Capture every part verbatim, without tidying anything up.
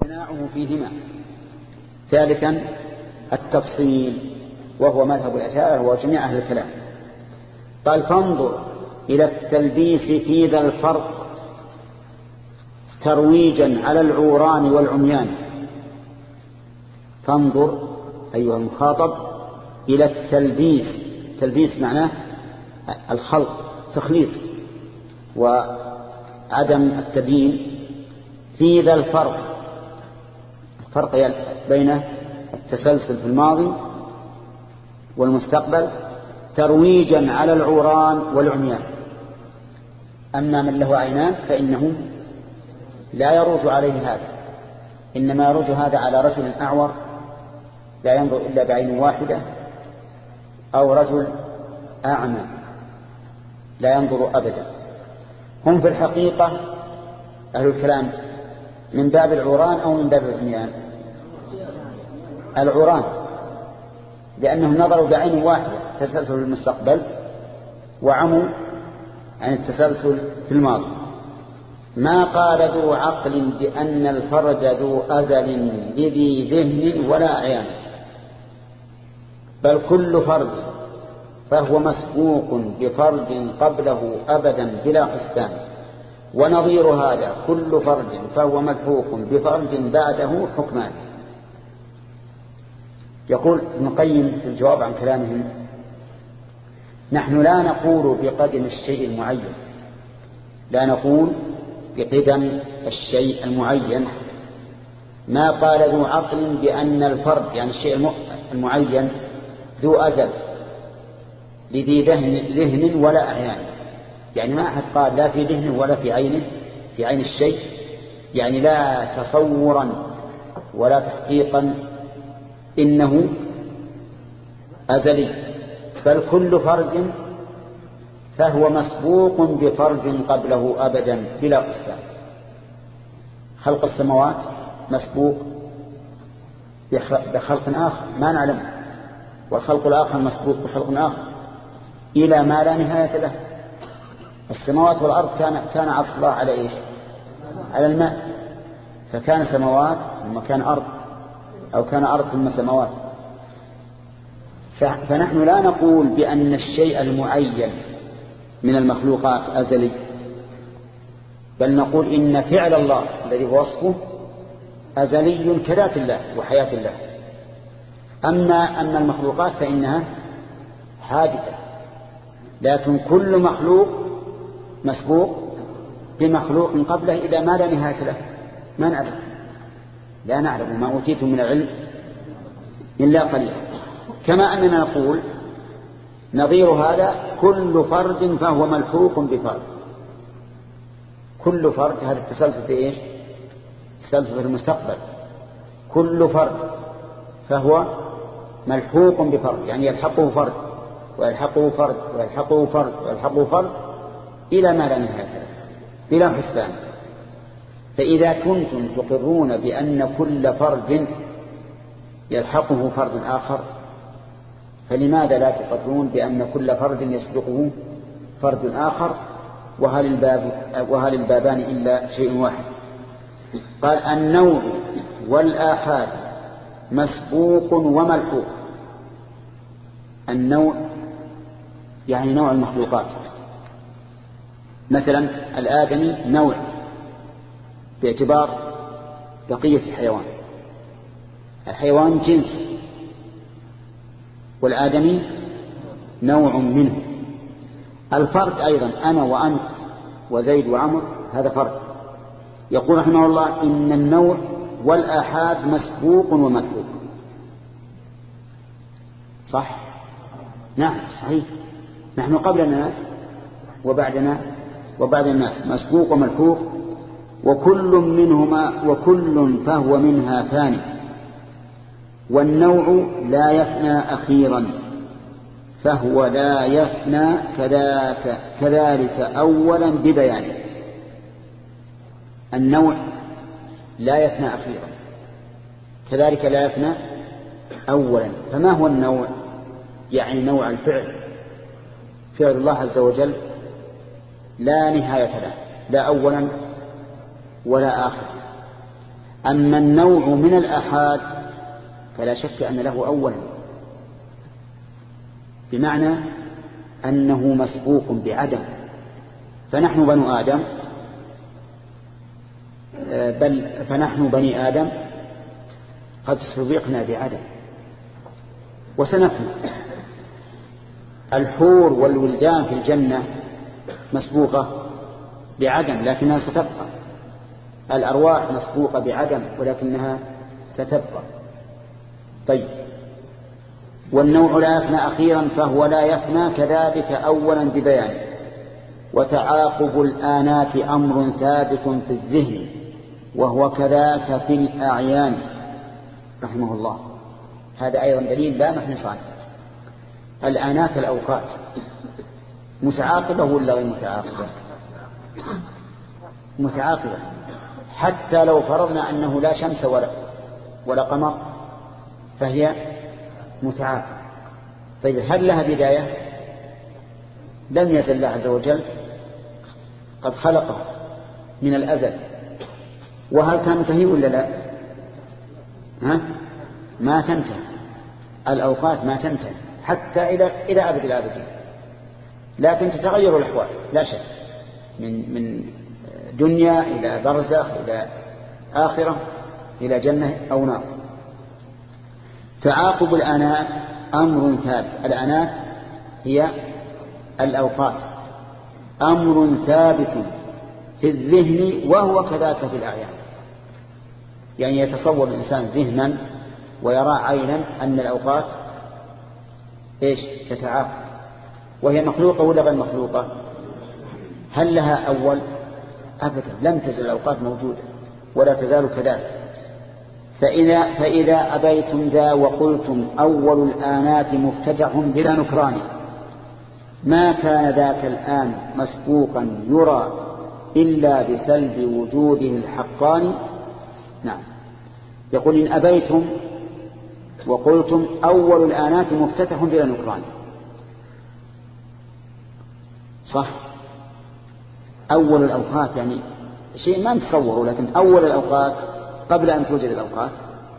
امتناعه فيهما. ثالثا التفصيل، وهو مذهب الأشاعرة وجميع أهل الكلام. قال فانظر إلى التلبيس في ذا الفرق ترويجا على العوران والعميان. فانظر أيها المخاطب إلى التلبيس، تلبيس معناه الخلط، تخليط وعدم التبيين، في ذا الفرق، الفرق بين التسلسل في الماضي والمستقبل، ترويجا على العوران والعميان. أما من له عينان فإنه لا يروج عليه هذا، إنما يروج هذا على رجل أعور لا ينظر إلا بعين واحدة، أو رجل أعمى لا ينظر أبدا. هم في الحقيقة أهل الكلام من باب العوران أو من باب العميان؟ العوران، لأنهم نظروا بعين واحدة تسلسل في المستقبل وعموا عن التسلسل في الماضي. ما قال ذو عقل بأن الفرج ذو أزل لذي ذهن ولا أعيان، بل كل فرد فهو مسبوق بفرد قبله أبدا بلا حسبان، ونظير هذا كل فرد فهو ملحوق بفرد بعده حكمان. يقول ابن القيم في الجواب عن كلامهم: نحن لا نقول بقدم الشيء المعين، لا نقول بقدم الشيء المعين. ما قال ذو عقل بأن الفرد يعني الشيء المعين ذو أزل لذي ذهن ولا أعيان، يعني ما أحد قال لا في ذهن ولا في عينه، في عين الشيء، يعني لا تصورا ولا تحقيقا إنه أزلي، بل كل فرد فهو مسبوق بفرد قبله أبدا بلا قسطان. خلق السماوات مسبوق بخلق آخر ما نعلم، والخلق الآخر مسبوق بخلق آخر إلى ما لا نهاية له. السماوات والأرض كان كان عرش الله على إيش؟ على الماء، فكان سماوات ثم كان أرض، أو كان أرض ثم سماوات. فنحن لا نقول بأن الشيء المعين من المخلوقات أزلي، بل نقول إن فعل الله الذي هو وصفه أزلي كذات الله وحياة الله. أما أما المخلوقات فإنها حادثة، لكن كل مخلوق مسبوق بمخلوق قبله إذا ما لا نهاية له. ما نعلم، لا نعلم ما أوتيتم من العلم إلا قليلا. كما أننا نقول نظير هذا كل فرد فهو ملحوق بفرد. كل فرد، هذا التسلسل في إيش؟ التسلسل في المستقبل. كل فرد فهو ملحوق بفرد، يعني يلحقه فرد ويلحقه فرد ويلحقه فرد ويلحقه فرد إلى ما لا نهاية له بلا حسبان. فإذا كنتم تقرون بأن كل فرد يلحقه فرد آخر، فلماذا لا تقرون بأن كل فرد يسبقه فرد آخر؟ وهل الباب وهل البابان إلا شيء واحد؟ قال النوع والآحاد مسبوق وملحوق. النوع يعني نوع المخلوقات، مثلا الآدمي نوع باعتبار بقية الحيوان، الحيوان جنس، والآدمي نوع منه. الفرد أيضا أنا وأنت وزيد وعمر هذا فرد. يقول رحمه الله إن النوع والآحاد مسبوق وملحوق. صح؟ نعم صحيح، نحن قبل الناس وبعدنا وبعد الناس مسبوق وملحوق، وكل منهما وكل فهو منها فاني، والنوع لا يفنى أخيرا فهو لا يفنى كذاك كذلك أولا ببيانه. النوع لا يفنى أخيرا كذلك لا يفنى أولا. فما هو النوع؟ يعني نوع الفعل، فعل الله عز وجل لا نهاية له، لا أولا ولا آخر. أما النوع من الآحاد فلا شك أن له أولا، بمعنى أنه مسبوق بعدم، فنحن بنو آدم بل فنحن بني آدم قد سبقنا بعدم وسنفنى. الحور والولدان في الجنة مسبوقة بعدم لكنها ستبقى، الأرواح مسبوقة بعدم ولكنها ستبقى. طيب، والنوع لا يفنى أخيرا فهو لا يفنى كذلك أولا ببيان. وتعاقب الآنات أمر ثابت في الذهن وهو كذاك في الأعيان. رحمه الله. هذا أيضا دليل لا محنص عنه. الآنات الأوقات متعاقبة ولا غير متعاقبة؟ متعاقبة، حتى لو فرضنا أنه لا شمس ولا, ولا قمر فهي متعاقبة. طيب، هل لها بداية؟ لم يزل الله عز وجل قد خلقه من الأزل، وهل تنتهي ولا لا؟ ها؟ ما تنتهي، الأوقات ما تنتهي حتى إلى إلى أبد الآبدين، لكن تتغير الأحوال لا شك، من من دنيا إلى برزخ إلى آخرة إلى جنة أو نار. تعاقب الآنات أمر ثابت. الآنات هي الأوقات، أمر ثابت في الذهن وهو كذاك في الأعيان. يعني يتصور الإنسان ذهنا ويرى عينا أن الأوقات إيش تتعاقب، وهي مخلوقة ولا غير مخلوقة؟ هل لها أول؟ أبدا، لم تزل الأوقات موجودة ولا تزال كذلك. فإذا, فإذا أبيتم ذا وقلتم أول الآنات مفتتح بلا نكران، ما كان ذاك الآن مسبوقا يرى إلا بسلب وجوده الحقان. نعم، يقول إن أبيتم وقلتم أول الآنات مفتتح بلا نكران، صح؟ أول الأوقات يعني شيء ما نتصوره، لكن أول الأوقات قبل أن توجد الأوقات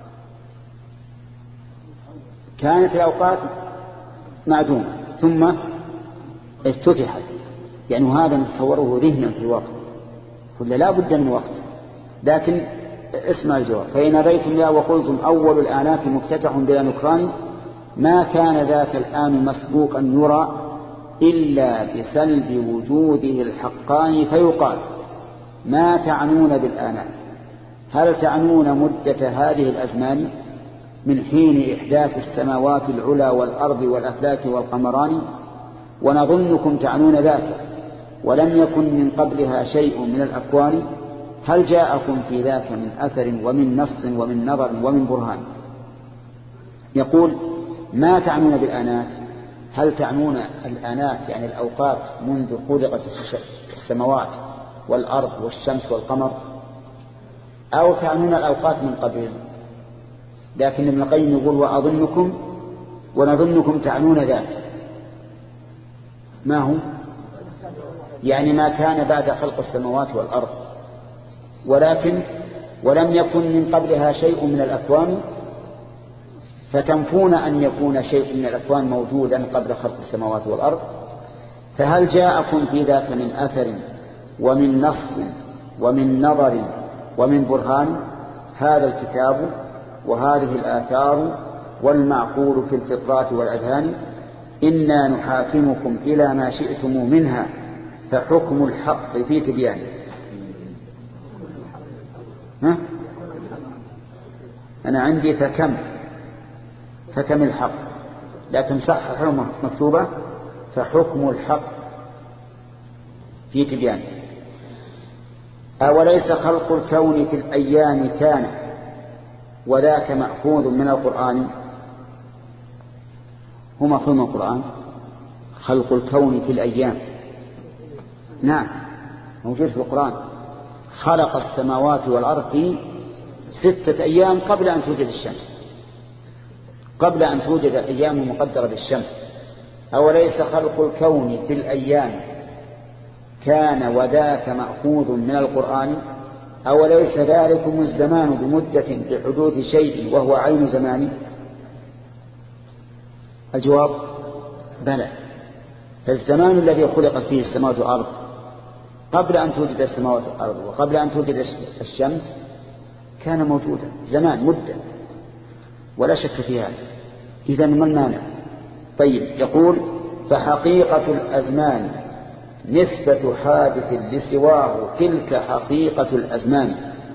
كانت الأوقات معدومة ثم افتتحت. يعني هذا نتصوره ذهنا في الوقت، كل لا بد من وقت. لكن اسمع الجواب. فإن أبيتم لا وقلتم أول الآنات مفتتح بلا نكران، ما كان ذاك الآن مسبوقا يرى إلا بسلب وجوده الحقان، فيقال ما تعنون بالآنات؟ هل تعنون مدة هذه الأزمان من حين إحداث السماوات العلى والأرض والأفلاك والقمران؟ ونظنكم تعنون ذاك ولم يكن من قبلها شيء من الأكوان. هل جاءكم في ذاك من أثر ومن نص ومن نظر ومن برهان؟ يقول ما تعنون بالآنات؟ هل تعنون الآنات يعني الأوقات منذ خلقت السماوات والأرض والشمس والقمر، أو تعنون الأوقات من قبل؟ لكن ابن القيم يقول وأظنكم ونظنكم تعنون ذاك. ما هو؟ يعني ما كان بعد خلق السماوات والأرض، ولكن ولم يكن من قبلها شيء من الأكوان، فتنفون أن يكون شيء من الأكوان موجودا قبل خلق السماوات والأرض. فهل جاءكم في ذاك من أثر ومن نص ومن نظر ومن برهان؟ هذا الكتاب وهذه الآثار والمعقول في الفطرات والأذهان، إنا نحاكمكم إلى ما شئتم منها فحكم الحق في تبيان. ها؟ أنا عندي فكم فكم الحق، لكن صح مكتوبة فحكم الحق في تبيان. أوليس خلق الكون في الأيام كان وذاك مأخوذ من القرآن؟ هو مأخوذ من القرآن خلق الكون في الأيام. نعم موجود في القرآن. خلق السماوات والأرض في ستة أيام قبل أن توجد الشمس، قبل أن توجد الأيام المقدرة بالشمس. أوليس خلق الكون في الأيام كان وذاك مأخوذ من القرآن؟ أوليس ذلكم الزمان بمدة بحدوث شيء وهو عين زماني؟ الجواب بلى. فالزمان الذي خلقت فيه السماوات والأرض قبل أن توجد السماوات والأرض وقبل أن توجد الشمس كان موجودا، زمان مدة ولا شك فيها. إذن ما المانع؟ طيب، يقول فحقيقة الأزمان نسبة حادث لسواه تلك حقيقة الأزمان.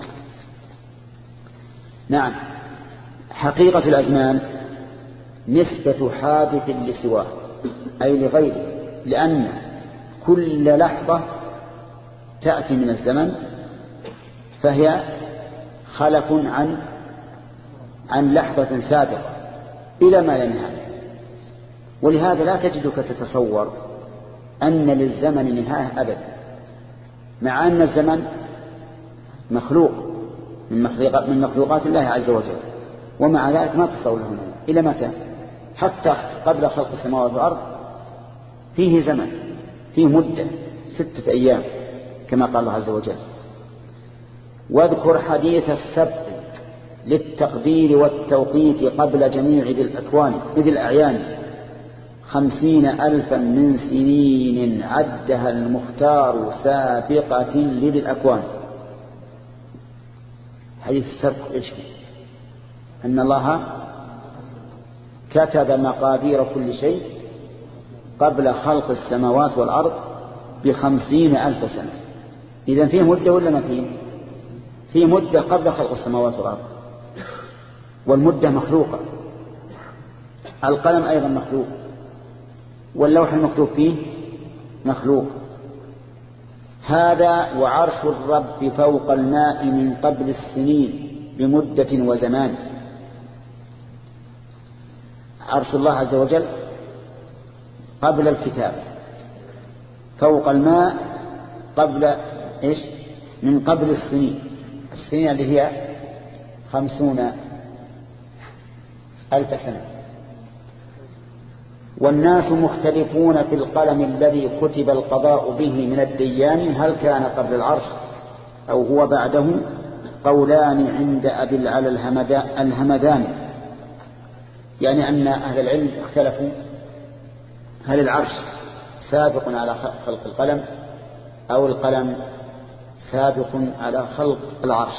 نعم، حقيقة الأزمان نسبة حادث لسواه أي لغيره، لأن كل لحظة تأتي من الزمن فهي خلف عن عن لحظة سابقة إلى ما لا نهاية. ولهذا لا تجدك تتصور أن للزمن نهاية أبدا، مع أن الزمن مخلوق من مخلوقات الله عز وجل، ومع ذلك ما تصور له إلى متى؟ حتى قبل خلق السماوات والأرض فيه زمن، فيه مدة ستة أيام كما قال الله عز وجل. واذكر حديث السبق للتقدير والتوقيت قبل جميع ذي الأكوان ذي الأعيان خمسين ألفا من سنين عدها المختار سابقة لذي الأكوان. حديث السبق إيش؟ أن الله كتب مقادير كل شيء قبل خلق السماوات والأرض بخمسين ألف سنة. إذن فيه مدة ولا ما فيه؟ فيه مدة قبل خلق السماوات والأرض، والمدة مخلوقة. القلم أيضا مخلوق، واللوح المكتوب فيه مخلوق. هذا وعرش الرب فوق الماء من قبل السنين بمدة وزمان. عرش الله عز وجل قبل الكتاب، فوق الماء قبل إيش؟ من قبل السنين، السنين اللي هي خمسون ألف سنة. والناس مختلفون في القلم الذي كتب القضاء به من الديان، هل كان قبل العرش أو هو بعده؟ قولان عند أبي العلا الهمداني، يعني أن أهل العلم اختلفوا هل العرش سابق على خلق القلم أو القلم سابق على خلق العرش.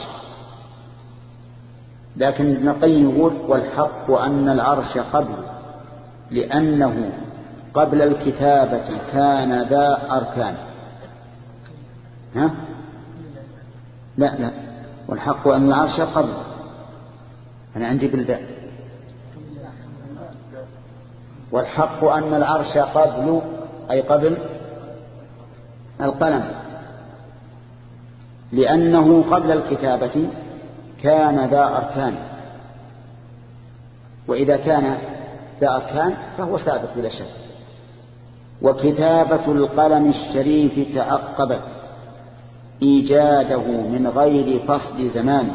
لكن ابن القيم يقول والحق أن العرش قبل، لأنه قبل الكتابة كان ذا أركان. ها؟ لا لا، والحق أن العرش قبل، أنا عندي بالباء. والحق أن العرش قبل أي قبل القلم، لأنه قبل الكتابة كان ذا أركان، وإذا كان ذا أركان فهو سابق بلا شك. وكتابة القلم الشريف تعقبت إيجاده من غير فصل زمان،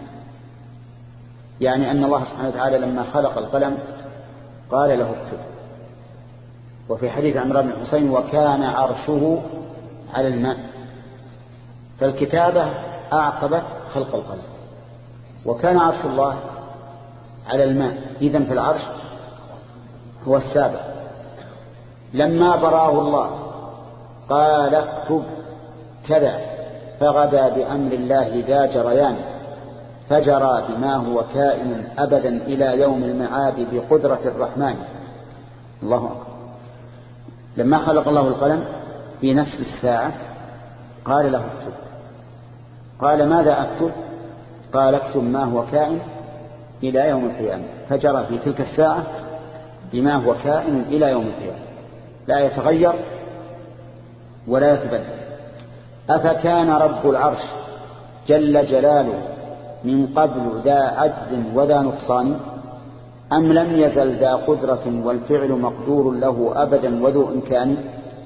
يعني أن الله سبحانه وتعالى لما خلق القلم قال له اكتب. وفي حديث عمران بن حسين وكان عرشه على الماء، فالكتابة أعقبت خلق القلم، وكان عرش الله على الماء، إذن في العرش هو السابق. لما براه الله قال اكتب كذا، فغدا بأمر الله ذا جريان، فجرى بما هو كائن أبدا إلى يوم المعاد بقدرة الرحمن. الله أكبر. لما خلق الله القلم في نفس الساعة قال له اكتب. قال ماذا أكتب؟ قال اكتب ما هو كائن إلى يوم القيامة، فجرى في تلك الساعة بما هو كائن إلى يوم القيامة، لا يتغير ولا يتبدل. أفكان رب العرش جل جلاله من قبل ذا عجز وذا نقصان، أم لم يزل ذا قدرة والفعل مقدور له أبدا وذو إمكان؟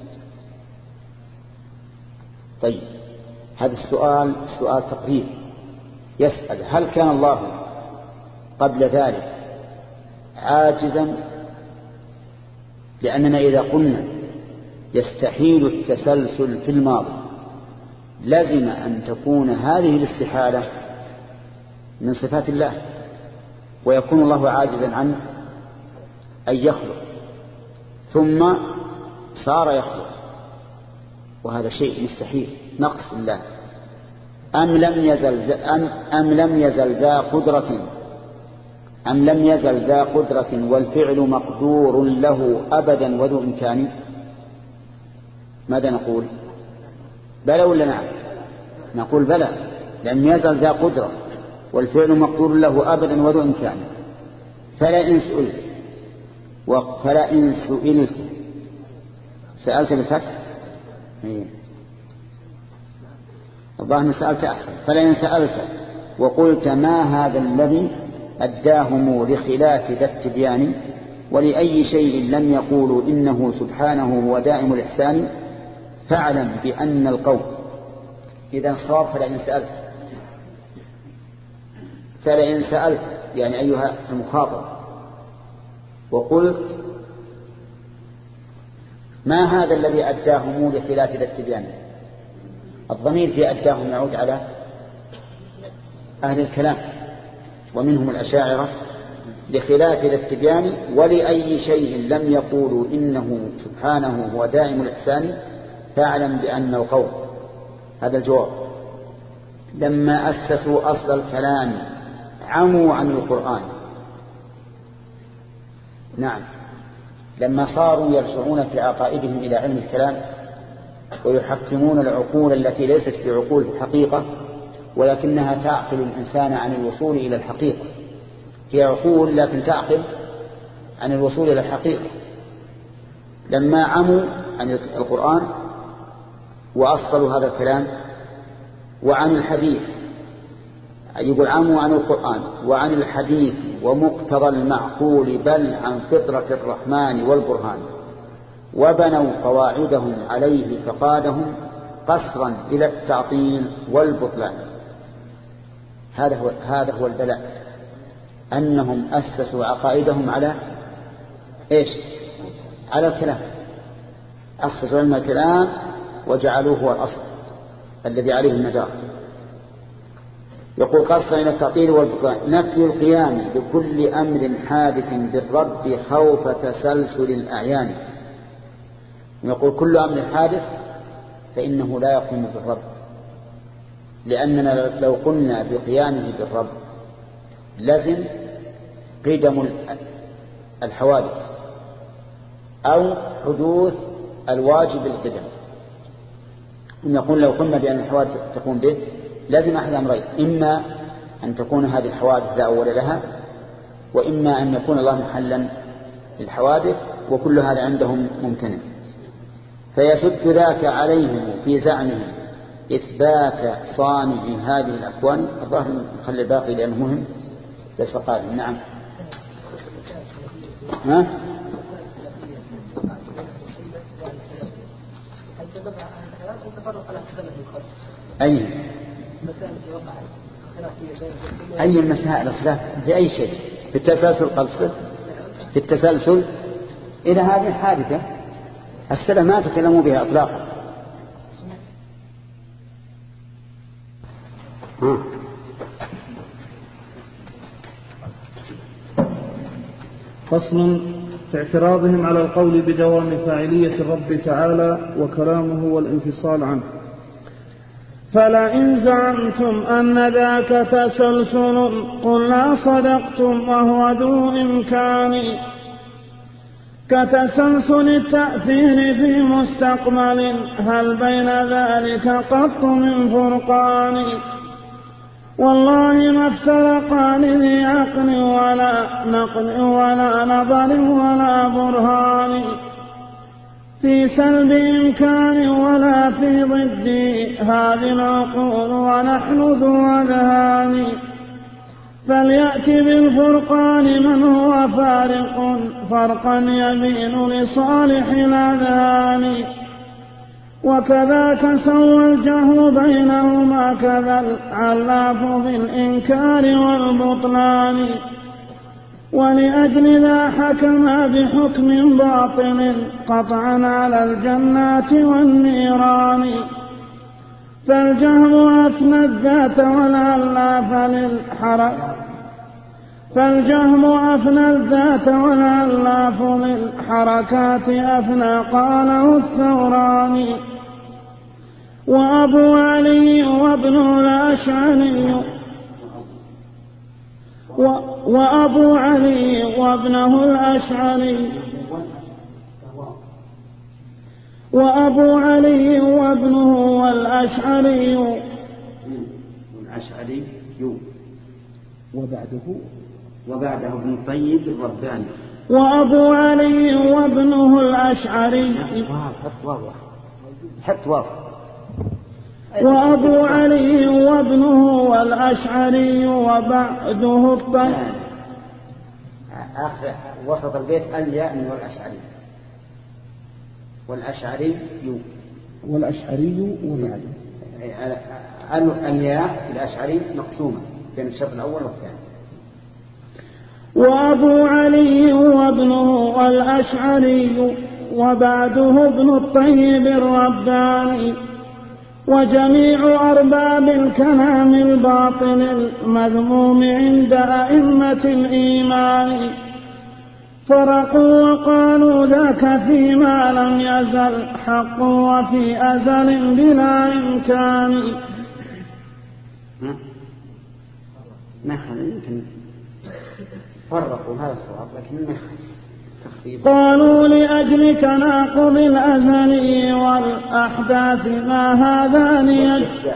طيب، هذا السؤال سؤال تقرير، يسأل هل كان الله قبل ذلك عاجزا؟ لأننا إذا قلنا يستحيل التسلسل في الماضي لازم أن تكون هذه الاستحالة من صفات الله، ويكون الله عاجزا عنه أن يخلق ثم صار يخلق، وهذا شيء مستحيل، نقص الله. أم لم يزل أم, أم لم يزل ذا قدرة أم لم يزل ذا قدرة والفعل مقدور له أبدا وذو إمكان. ماذا نقول؟ بلى ولا نعم؟ نقول بلى، لم يزل ذا قدرة والفعل مقدور له أبدا وذو إمكان. فلئن سئلت فلئن سئلت سألت بالفتح الظاهر سألت أحسن. فلئن سألت وقلت ما هذا الذي أداهم لخلاف ذا التبيان ولأي شيء لم يقولوا إنه سبحانه هو دائم الإحسان فاعلم بأن القول. إذا صار فلئن سألت فلئن سألت يعني أيها المخاطب وقلت ما هذا الذي أداهم لخلاف ذا التبيان، الضمير في أداهم يعود على أهل الكلام ومنهم الأشاعرة لخلاف ذا التبيان ولأي شيء لم يقولوا إنه سبحانه هو دائم الإحسان فاعلم بأن القول. هذا الجواب. لما أسسوا أصل الكلام عموا عن القرآن. نعم، لما صاروا يرجعون في عقائدهم إلى علم الكلام ويحكمون العقول التي ليست في عقول في الحقيقة ولكنها تعقل الإنسان عن الوصول إلى الحقيقة. هي عقول لكن تعقل عن الوصول إلى الحقيقة. لما عموا عن القرآن وأصلوا هذا الكلام وعن الحديث، يقول عموا عن القرآن وعن الحديث ومقتضى المعقول بل عن فطرة الرحمن والبرهان وبنوا قواعدهم عليه فقادهم قصرا إلى التعطيل والبطلان. هذا هو هذا هو البلاء، أنهم أسسوا عقائدهم على إيش؟ على الكلام. أسسوا علم الكلام وجعلوه هو الأصل الذي عليه المدار. يقول قصر إلى التعطيل والبطلان. نفي القيام بكل أمر حادث بالرد خوف تسلسل الأعيان. يقول كل أمر حادث فإنه لا يقوم بالرد، لأننا لو قلنا بقيامه بالرد لازم قدم الحوادث أو حدوث الواجب القدم. يقول لو قلنا بأن الحوادث تقوم به لازم أحد أمرين، إما أن تكون هذه الحوادث لا أول لها وإما أن يكون الله محلا للحوادث، وكل هذا عندهم ممتنع. فيسد ذاك عليهم في زعمهم إثبات صانع هذه الأكوان. الظاهر نخلي الباقي لأنه مهم ليس قادم. نعم. ها؟ أي أي المسائل الخلاف في أي شيء؟ في التسلسل قصد في التسلسل إلى هذه الحادثة السلف ما تكلموا بها إطلاقا. فصل في اعتراضهم على القول بدوام فاعلية الرب تعالى وكلامه والانفصال عنه. فلئن زعمتم أن ذاك تسلسل قلنا صدقتم وهو ذو إمكان كتسلسل التأثير في مستقبل هل بين ذلك قط من فرقان والله ما افترقان ذي عقل ولا نقل ولا نظر ولا برهان في سلب إمكان ولا في ضد هذه العقول ونحن ذو أذهان فليأت بالفرقان من هو فارق فرقا يبين لصالح الأذهان وكذاك سوى الجهل بينهما كذا العلاف بالإنكار والبطلان ولأجل ذا حكم بحكم باطل قطعا على الجنات والنيران فالجهم أفنى الذات والألاف للحركة فالجهم أفنى الذات والألاف للحركات أفنى قاله الثوراني. وأبو علي وابن الأشعري وأبو علي وابنه الأشعري وأبو علي وابنه والأشعري والأشعري وبعده وبعده ابن الطيب الرباني. وأبو علي وابنه الأشعري حط واضح حط واضح وأبو علي وابنه والأشعري وبعده الطيب. آخر وسط البيت الياء من والأشعري والأشعري يو والأشعري وبعده الياء الأشعري مقسومة بين الشرط الأول والثاني. وأبو علي وابنه والأشعري وبعده ابن الطيب الرباني. وجميع أرباب الكلام الباطل المذموم عند أئمة الإيمان فرقوا وقالوا ذاك فيما لم يزل حق وفي أزل بلا إمكان. ما يمكن فرقوا هذا الصواب لكن ما قالوا لأجل تناقض الأزل والأحداث ما هذان يجتمع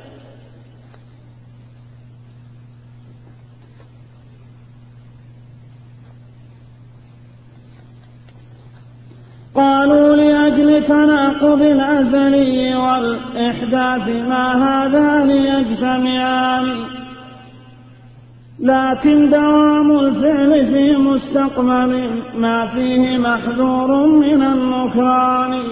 قالوا لأجل تناقض الأزل والإحداث ما هذان يجتمعان لكن دوام الفعل في مستقبل ما فيه محذور من النكران.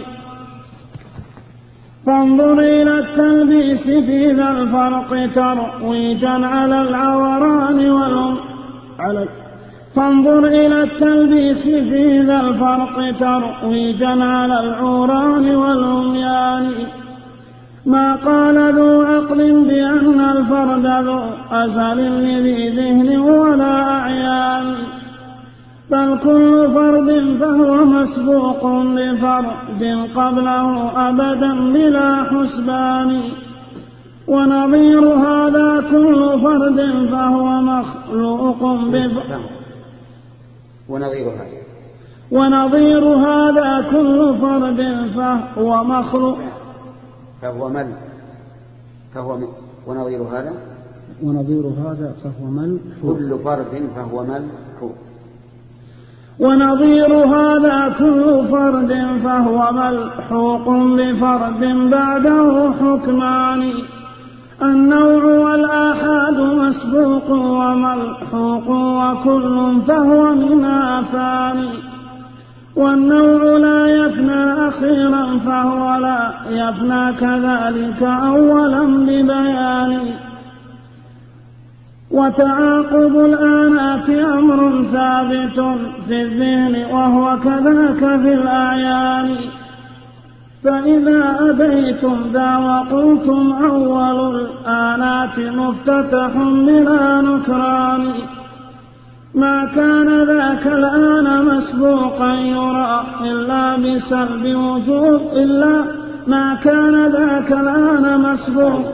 فانظر إلى التلبيس في ذا الفرق ترويجا على العوران والهم على فانظر إلى التلبيس في ذا الفرق ترويجا على العوران والعميان. ما قال ذو عقل بأن الفرد ذو أزل لذي ذهن ولا أعيان بل كل فرد فهو مسبوق لفرد قبله أبدا بلا حسبان. ونظير هذا كل فرد فهو مخلوق بفعل ونظير هذا ونظير هذا كل فرد فهو مخلوق فهو مل فهو مل ونظير هذا ونظير هذا فهو مل كل فرد فهو ملحوظ ونظير هذا كل فرد فهو ملحوق بفرد بعده حكمان. النوع والآحاد مسبوق وملحوق وكل فهو من آفان. والنوع لا يفنى أخيرا فهو لا يفنى كذلك أولا ببيان. وتعاقب الآنات أمر ثابت في الذهن وهو كذاك في الأعيان. فإذا أبيتم ذا وقلتم أول الآنات مفتتح بلا نكران ما كان ذاك الآن مسبوقا يرى إلا بسلب وجود إلا ما كان ذاك الآن مسبوقا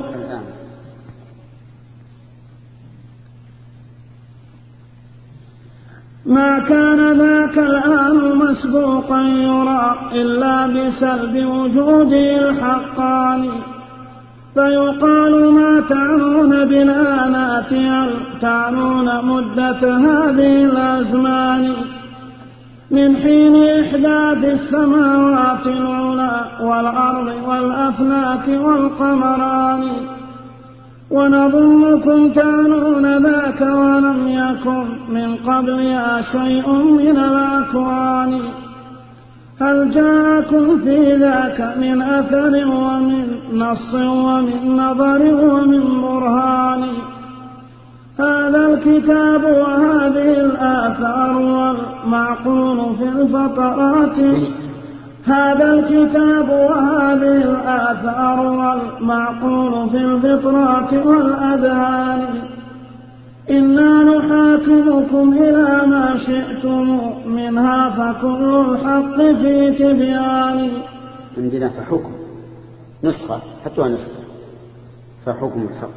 ما كان ذاك الآن مسبوقا يرى إلا بسلب وجوده الحقان. فيقال ما تعنون بالآنات هل تعنون مدة هذه الأزمان من حين إحداث السماوات العلى والأرض والأفلاك والقمران. ونظنكم تعنون ذاك ولم يكن من قبلها شيء من الأكوان. هل جاءكم في ذاك من أثر ومن نص ومن نظر ومن برهان. هذا الكتاب وهذه الآثار والمعقول في الفطرات هذا الكتاب وهذه الآثار والمعقول في الفطرات والأذهان إنا نحاكمكم إلى ما شئتم منها فكل الحق في تبيان. عندنا فحكم نسخة حتى نسخة فحكم الحق.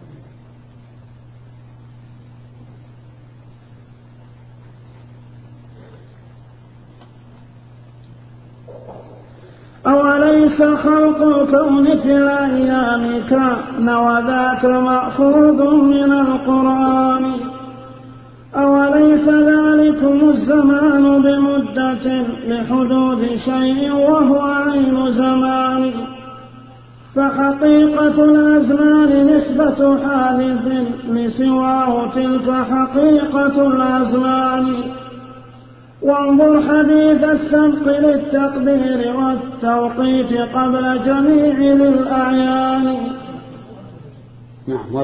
أوليس خلق الكون في الأيام كان وذاك مأخوذ من القرآن أوليس ذلكم الزمان بمدة لحدود شيء وهو عين زمان فحقيقة الأزمان نسبة حادث لسواه تلك حقيقة الأزمان وانظر حديث السبق للتقدير والتوقيت قبل جميع الأعيان. نعم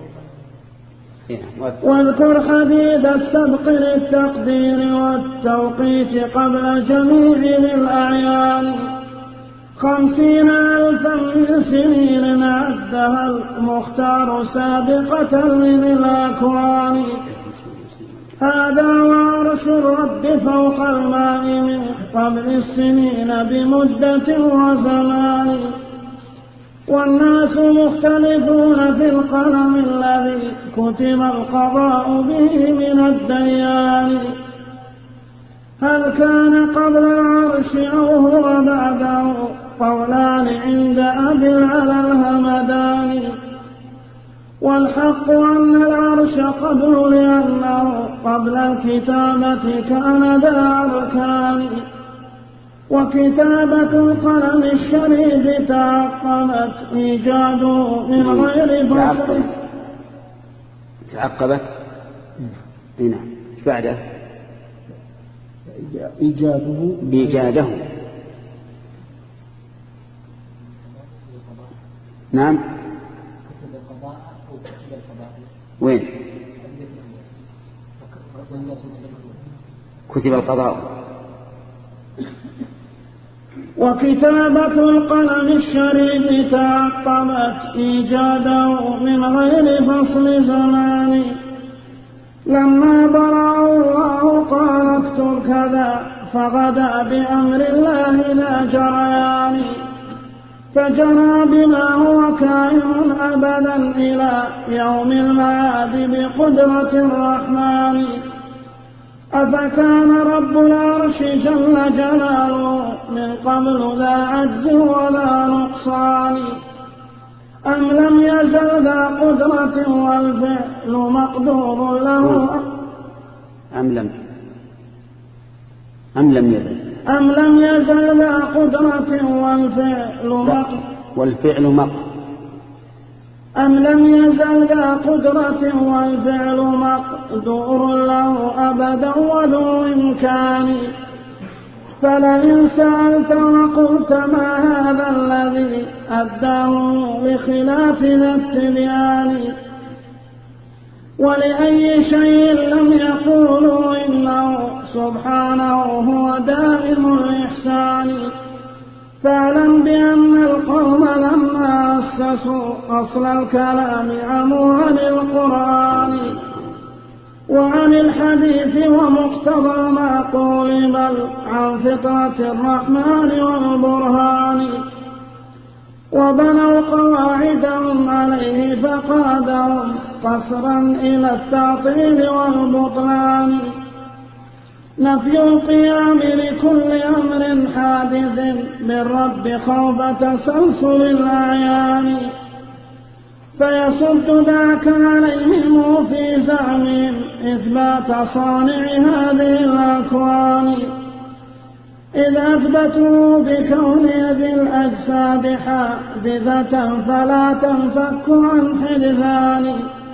واذكر حديث السبق للتقدير والتوقيت قبل جميع الأعيان خمسين ألفا من سنين عدها المختار سابقة للأكوان هذا وعرش الرب فوق الماء من قبل السنين بمدة وزمان والناس مختلفون في القلم الذي كتب القضاء به من الديان هل كان قبل العرش أو هو بعده قولان عند أبي العلا الهمداني والحق أن العرش قبل لأنه قبل الكتابة كان ذا أركان وكتابة القلم الشريف تعقبت إيجاده من غير فصل تعقبت هنا بعده إيجاده بإيجاده نعم وين كتب القضاء وكتابة القلم الشريف تعقبت إيجاده من غير فصل زمان لما برأ الله قال اكتب كذا فغدا بأمر الله لا جريان فجرى بما هو كائن أبدا إلى يوم المعاد بقدرة الرحمن أفكان رب العرش جل جلاله من قبل ذا عجز ولا نقصان أم لم يزل ذا قدرة والفعل مقدور له أم لم أم لم يزل أم لم يزل ذا قدرة والفعل مقدور والفعل مق أم لم يزل ذا قدرة والفعل مقدور له أبدا وذو إمكان فلئن سألت وقلت ما هذا الذي أداه لخلاف ذا التبيان ولأي شيء لم يقولوا إنه سبحانه هو دائم الإحسان فاعلم بأن القوم لما أسسوا أصل الكلام عموا عن القرآن وعن الحديث ومقتضى المعقول بل عن فطرة الرحمن والبرهان وبنوا قواعدهم عليه فقادهم قصرا إلى التعطيل والبطلان نفي القيام لكل أمر حادث بالرب خوف تسلسل الأعيان فيصد ذاك عليهم في زعمهم إثبات صانع هذه الأكوان إذا أثبتوا بكون ذي الأجساد حادثة فلا تنفك عن حدثان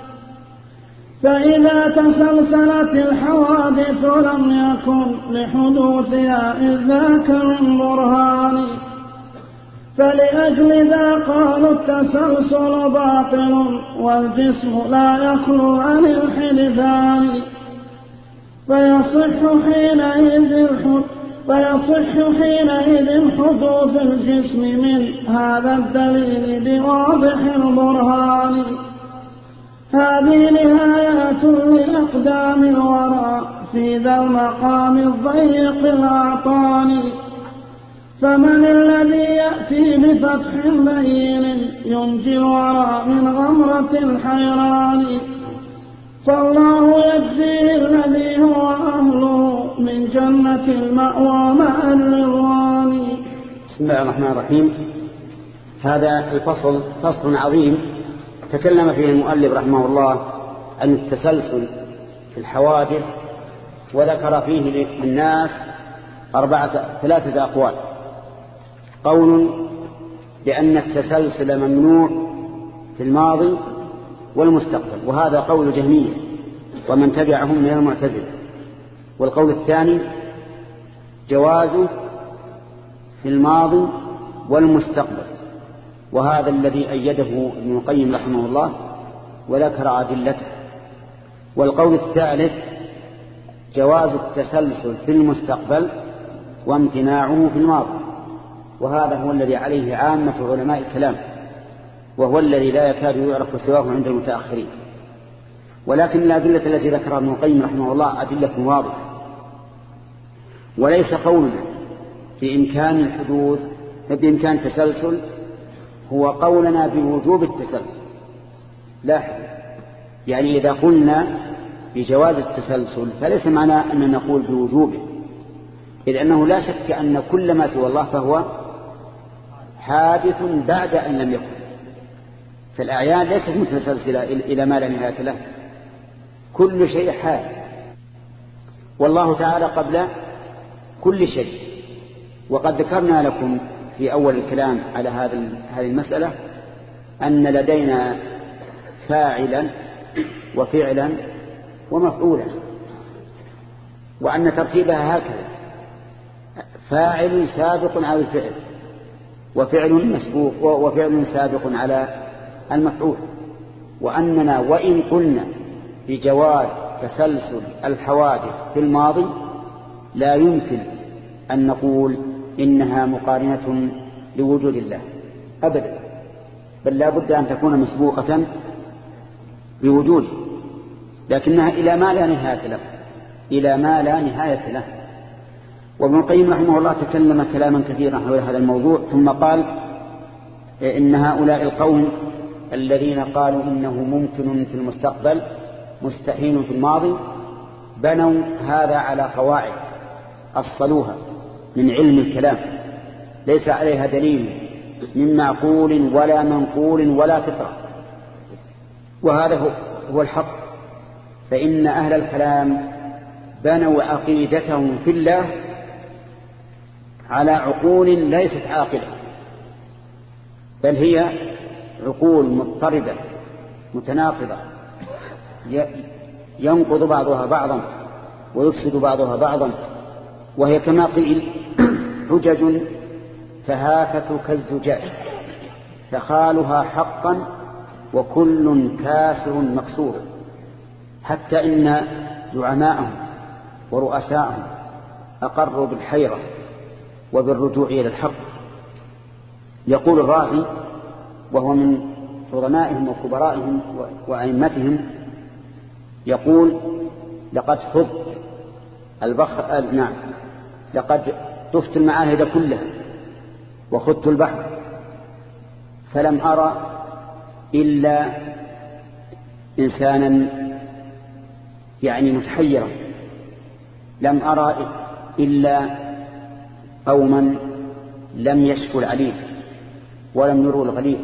فإذا تسلسلت الحوادث لم يكن لحدوثها إذ ذاك من برهان فلأجل ذا قالوا التسلسل باطل والجسم لا يخلو عن الحدثان فيصح حينئذ فيصح حينئذ حدوث الجسم من هذا الدليل بواضح البرهان. هذه نهايات لأقدام الورى في ذا المقام الضيق الأعطان. فمن الذي يأتي بفتح بين ينجي الورى من غمرة الحيران؟ فالله يجزيه الذي هو أهله من جنة المأوى مع الرضوان. بسم الله الرحمن الرحيم. هذا الفصل فصل عظيم تكلم فيه المؤلف رحمه الله عن التسلسل في الحوادث، وذكر فيه للناس أربعة ثلاثة أقوال. قول بأن التسلسل ممنوع في الماضي والمستقبل، وهذا قول جهمية ومن تبعهم من المعتزلة. والقول الثاني جوازه في الماضي والمستقبل، وهذا الذي أيده ابن القيم رحمه الله وذكر أدلته. والقول الثالث جواز التسلسل في المستقبل وامتناعه في الماضي، وهذا هو الذي عليه عامة علماء الكلام، وهو الذي لا يكاد يعرف سواه عند المتأخرين. ولكن الأدلة التي ذكرها ابن القيم رحمه الله أدلة واضحة، وليس قولنا بإمكان الحدوث بإمكان التسلسل هو قولنا بوجوب التسلسل. لاحظ، يعني إذا قلنا بجواز التسلسل فليس معنى أن نقول بوجوبه، إذ أنه لا شك أن كل ما سوى الله فهو حادث بعد أن لم يكن. فالأعيان ليست متسلسلة إلى ما لا نهاية له، كل شيء حادث، والله تعالى قبل كل شيء. وقد ذكرنا لكم في أول الكلام على هذه المسألة أن لدينا فاعلا وفعلا ومفعولا، وأن ترتيبها هكذا: فاعل سابق على الفعل، وفعل مسبوق وفعل سابق على المفعول. وأننا وإن قلنا بجواز تسلسل الحوادث في الماضي لا يمكن أن نقول إنها مقارنة لوجود الله أبدا، بل لا بد أن تكون مسبوقة بوجوده، لكنها إلى ما لا نهاية له إلى ما لا نهاية له. وابن القيم رحمه الله تكلم كلاما كثيرا حول هذا الموضوع، ثم قال إن هؤلاء القوم الذين قالوا إنه ممكن في المستقبل مستحيل في الماضي بنوا هذا على قواعد أصلوها من علم الكلام ليس عليها دليل من معقول ولا منقول ولا فطرة، وهذا هو الحق. فإن أهل الكلام بنوا عقيدتهم في الله على عقول ليست عاقلة، بل هي عقول مضطربة متناقضة ينقض بعضها بعضا ويفسد بعضها بعضا، وهي كما قيل حجج تهافت كالزجاج تخالها حقا وكل كاسر مكسور، حتى إن زعماءهم ورؤساءهم أقروا بالحيرة وبالرجوع إلى الحق. يقول الرازي وهو من عظمائهم وكبرائهم وأئمتهم، يقول: لقد خضت البحر نعم لقد طفت المعاهد كلها وخضت البحر فلم أرى إلا إنسانا يعني متحيرا، لم أرى إلا قوما لم يشفوا العليل ولم يروا الغليل،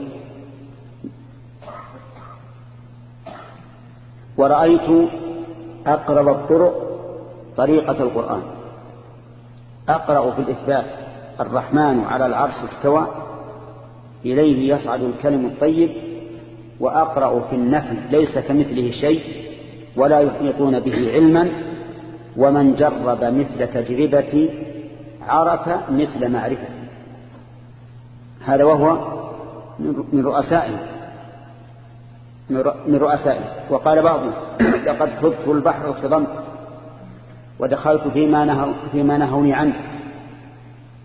ورأيت أقرب الطرق طريقة القرآن، أقرأ في الإثبات: الرحمن على العرش استوى إليه يصعد الكلم الطيب، وأقرأ في النفي: ليس كمثله شيء ولا يحيطون به علما، ومن جرب مثل تجربتي عرف مثل معرفة. هذا وهو من رؤسائه من رؤسائه. وقال بعضهم: لقد خضت البحر خضمت ودخلت فيما نهوا فيما نهوني عنه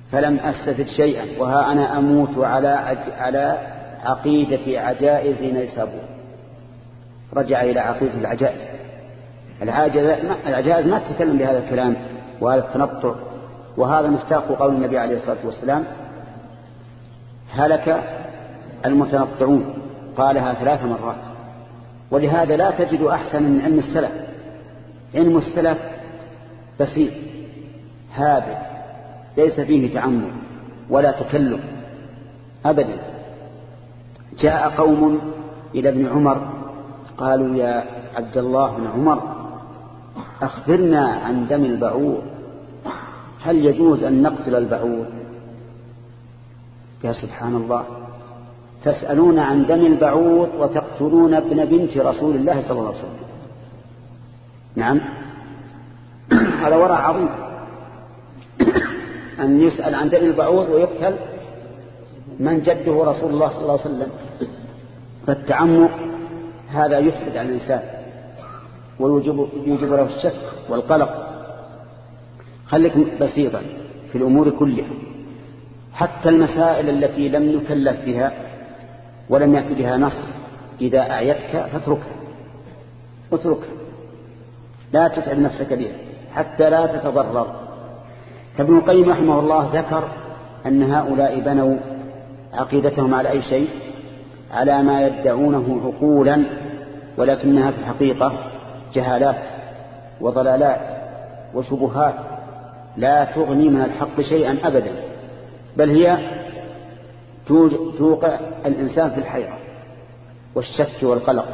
فلم أستفد شيئا وها أنا أموت على على عقيدة عجائز نيسابور. رجع إلى عقيدة العجائز. العجائز ما تتكلم بهذا الكلام وهذا التنطع، وهذا مستاق قول النبي عليه الصلاة والسلام: هلك المتنطعون، قالها ثلاث مرات. ولهذا لا تجد أحسن من علم السلف. علم السلف بسيط هادئ ليس فيه تعمد ولا تكلف أبدا. جاء قوم إلى ابن عمر قالوا: يا عبد الله بن عمر، أخبرنا عن دم البعوض، هل يجوز أن نقتل البعوض؟ يا سبحان الله، تسألون عن دم البعوض وتقتلون ابن بنت رسول الله صلى الله عليه وسلم. نعم، هذا ورع عظيم أن يسأل عن دم البعوض ويقتل من جده رسول الله صلى الله عليه وسلم. فالتعمق هذا يفسد على الإنسان ويوجب يوجب له الشك والقلق. خليك بسيطا في الأمور كلها، حتى المسائل التي لم نكلف بها ولم يأتي بها نص، إذا أعيتك فاتركها اتركها، لا تتعب نفسك بها حتى لا تتضرر. فابن القيم رحمه الله ذكر أن هؤلاء بنوا عقيدتهم على أي شيء؟ على ما يدعونه عقولا، ولكنها في الحقيقة جهالات وضلالات وشبهات لا تغني من الحق شيئا أبدا، بل هي توقع الإنسان في الحيرة والشك والقلق.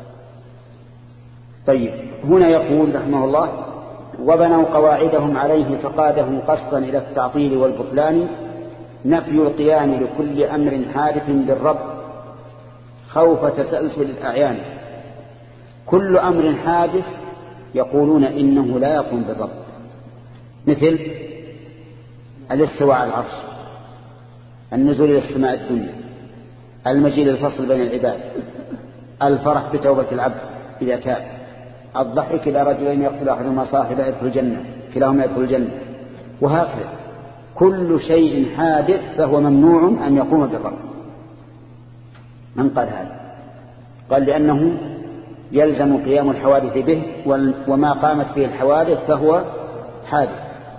طيب، هنا يقول رحمه الله: وبنوا قواعدهم عليه فقادهم قصدا إلى التعطيل والبطلان، نفي القيام لكل أمر حادث بالرب خوف تسلسل الأعيان. كل أمر حادث يقولون إنه لا يقوم بالرب، مثل الاستواء على العرش، النزول إلى السماء الدنيا، المجيء للفصل بين العباد، الفرح بتوبة العبد إذا تاب، الضحك إلى رجلين يقتل أحدهما صاحبه يدخل الجنة، كلاهما يدخل الجنة، وهكذا. كل شيء حادث فهو ممنوع أن يقوم بالرب. من قال هذا؟ قال لأنه يلزم قيام الحوادث به، وما قامت به الحوادث فهو حادث.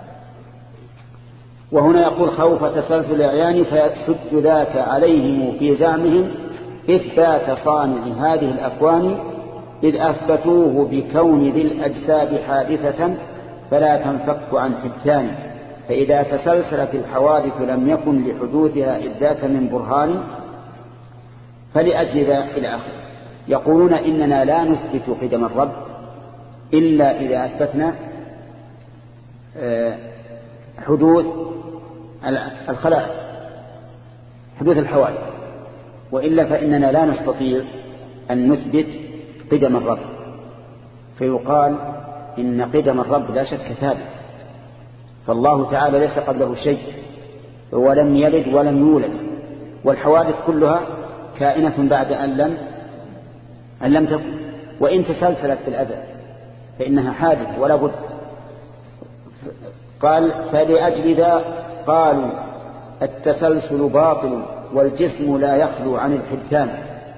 وهنا يقول: خوف تسلسل الأعيان فيسد ذاك عليهم في زعمهم إثبات صانع هذه الأكوان، إذ أثبتوه بكون ذي الأجساد حادثة فلا تنفك عن حدثان، فإذا تسلسلت الحوادث لم يكن لحدوثها إذ ذاك من برهان. فلأجل ذا إلى آخر. يقولون إننا لا نثبت قدم الرب إلا إذا أثبتنا حدوث الخلائق، حدوث الحوادث، وإلا فإننا لا نستطيع أن نثبت قدم الرب. فيقال إن قدم الرب لا شك ثابت، فالله تعالى ليس قبله شيء ولم يلد ولم يولد، والحوادث كلها كائنة بعد أن لم أن لم تكن، وإن تسلسلت في الأزل فإنها حادثة ولا بد. قال: فلأجل ذا قالوا التسلسل باطل والجسم لا يخلو عن الحدثان.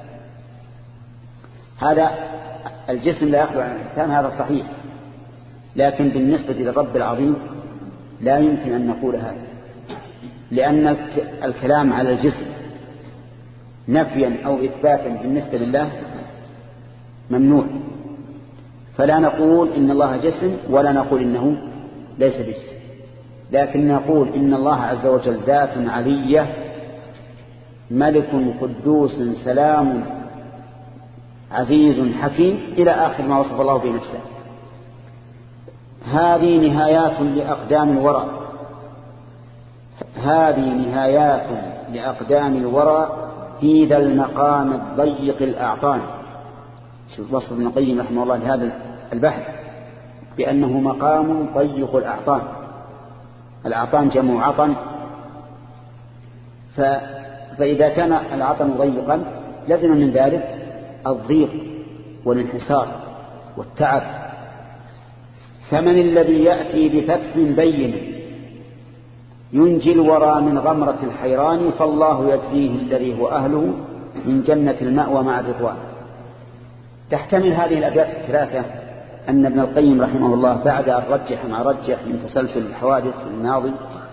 هذا الجسم لا يخلو عن الحدثان، هذا صحيح، لكن بالنسبة للرب العظيم لا يمكن أن نقول هذا، لأن الكلام على الجسم نفيا أو إثباتا بالنسبة لله ممنوع. فلا نقول إن الله جسم ولا نقول إنه ليس بجسم، لكن نقول إن الله عز وجل ذات علية، ملك قدوس سلام عزيز حكيم إلى آخر ما وصف الله به نفسه. هذه نهايات لأقدام الورى، هذه نهايات لأقدام الورى في ذا المقام الضيق الأعطان. شوف وصف ابن القيم رحمه الله لهذا البحث بأنه مقام ضيق الأعطان. الأعطان جمع عطن، فإذا كان العطن ضيقا لازم من ذلك الضيق والانحسار والتعب. فمن الذي يأتي بفتح بين ينجي الورى من غمرة الحيران فالله يجزيه الذي هو أهله من جنة المأوى مع الرضوان. تحتمل هذه الأبيات الثلاثة أن ابن القيم رحمه الله بعد أن رجح ما رجح من تسلسل الحوادث الماضي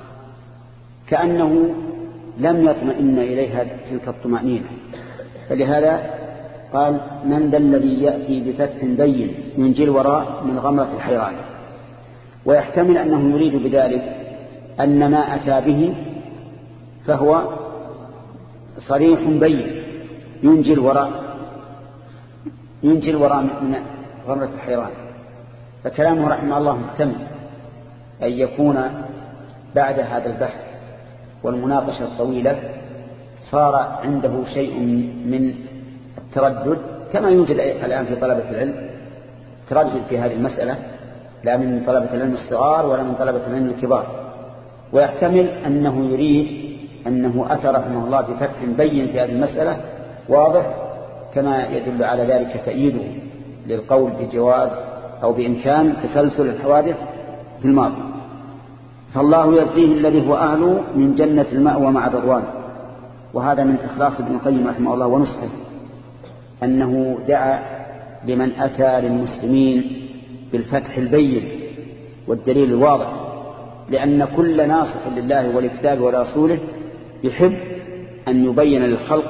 كأنه لم يطمئن إليها تلك الطمأنينة، فلهذا قال من ذا الذي يأتي بفتح بين ينجي الوراء من غمرة الحيران. ويحتمل أنه يريد بذلك أن ما أتى به فهو صريح بين ينجي الوراء ينجي الوراء من غمرة الحيران. فكلامه رحمه الله محتمل أن يكون بعد هذا البحث والمناقشة الطويلة صار عنده شيء من التردد كما يوجد الآن في طلبة العلم تردد في هذه المسألة، لا من طلبة العلم الصغار ولا من طلبة العلم الكبار. ويحتمل أنه يريد أنه أتى رحمه الله بفتح بين في هذه المسألة واضح كما يدل على ذلك تأييده للقول بجواز أو بإمكان تسلسل الحوادث في الماضي. فالله يجزيه الذي هو أهله من جنة المأوى مع الرضوان. وهذا من إخلاص ابن القيم رحمه الله ونصحه أنه دعا لمن أتى للمسلمين بالفتح البين والدليل الواضح، لأن كل ناصح لله والكتاب ورسوله يحب أن يبين للخلق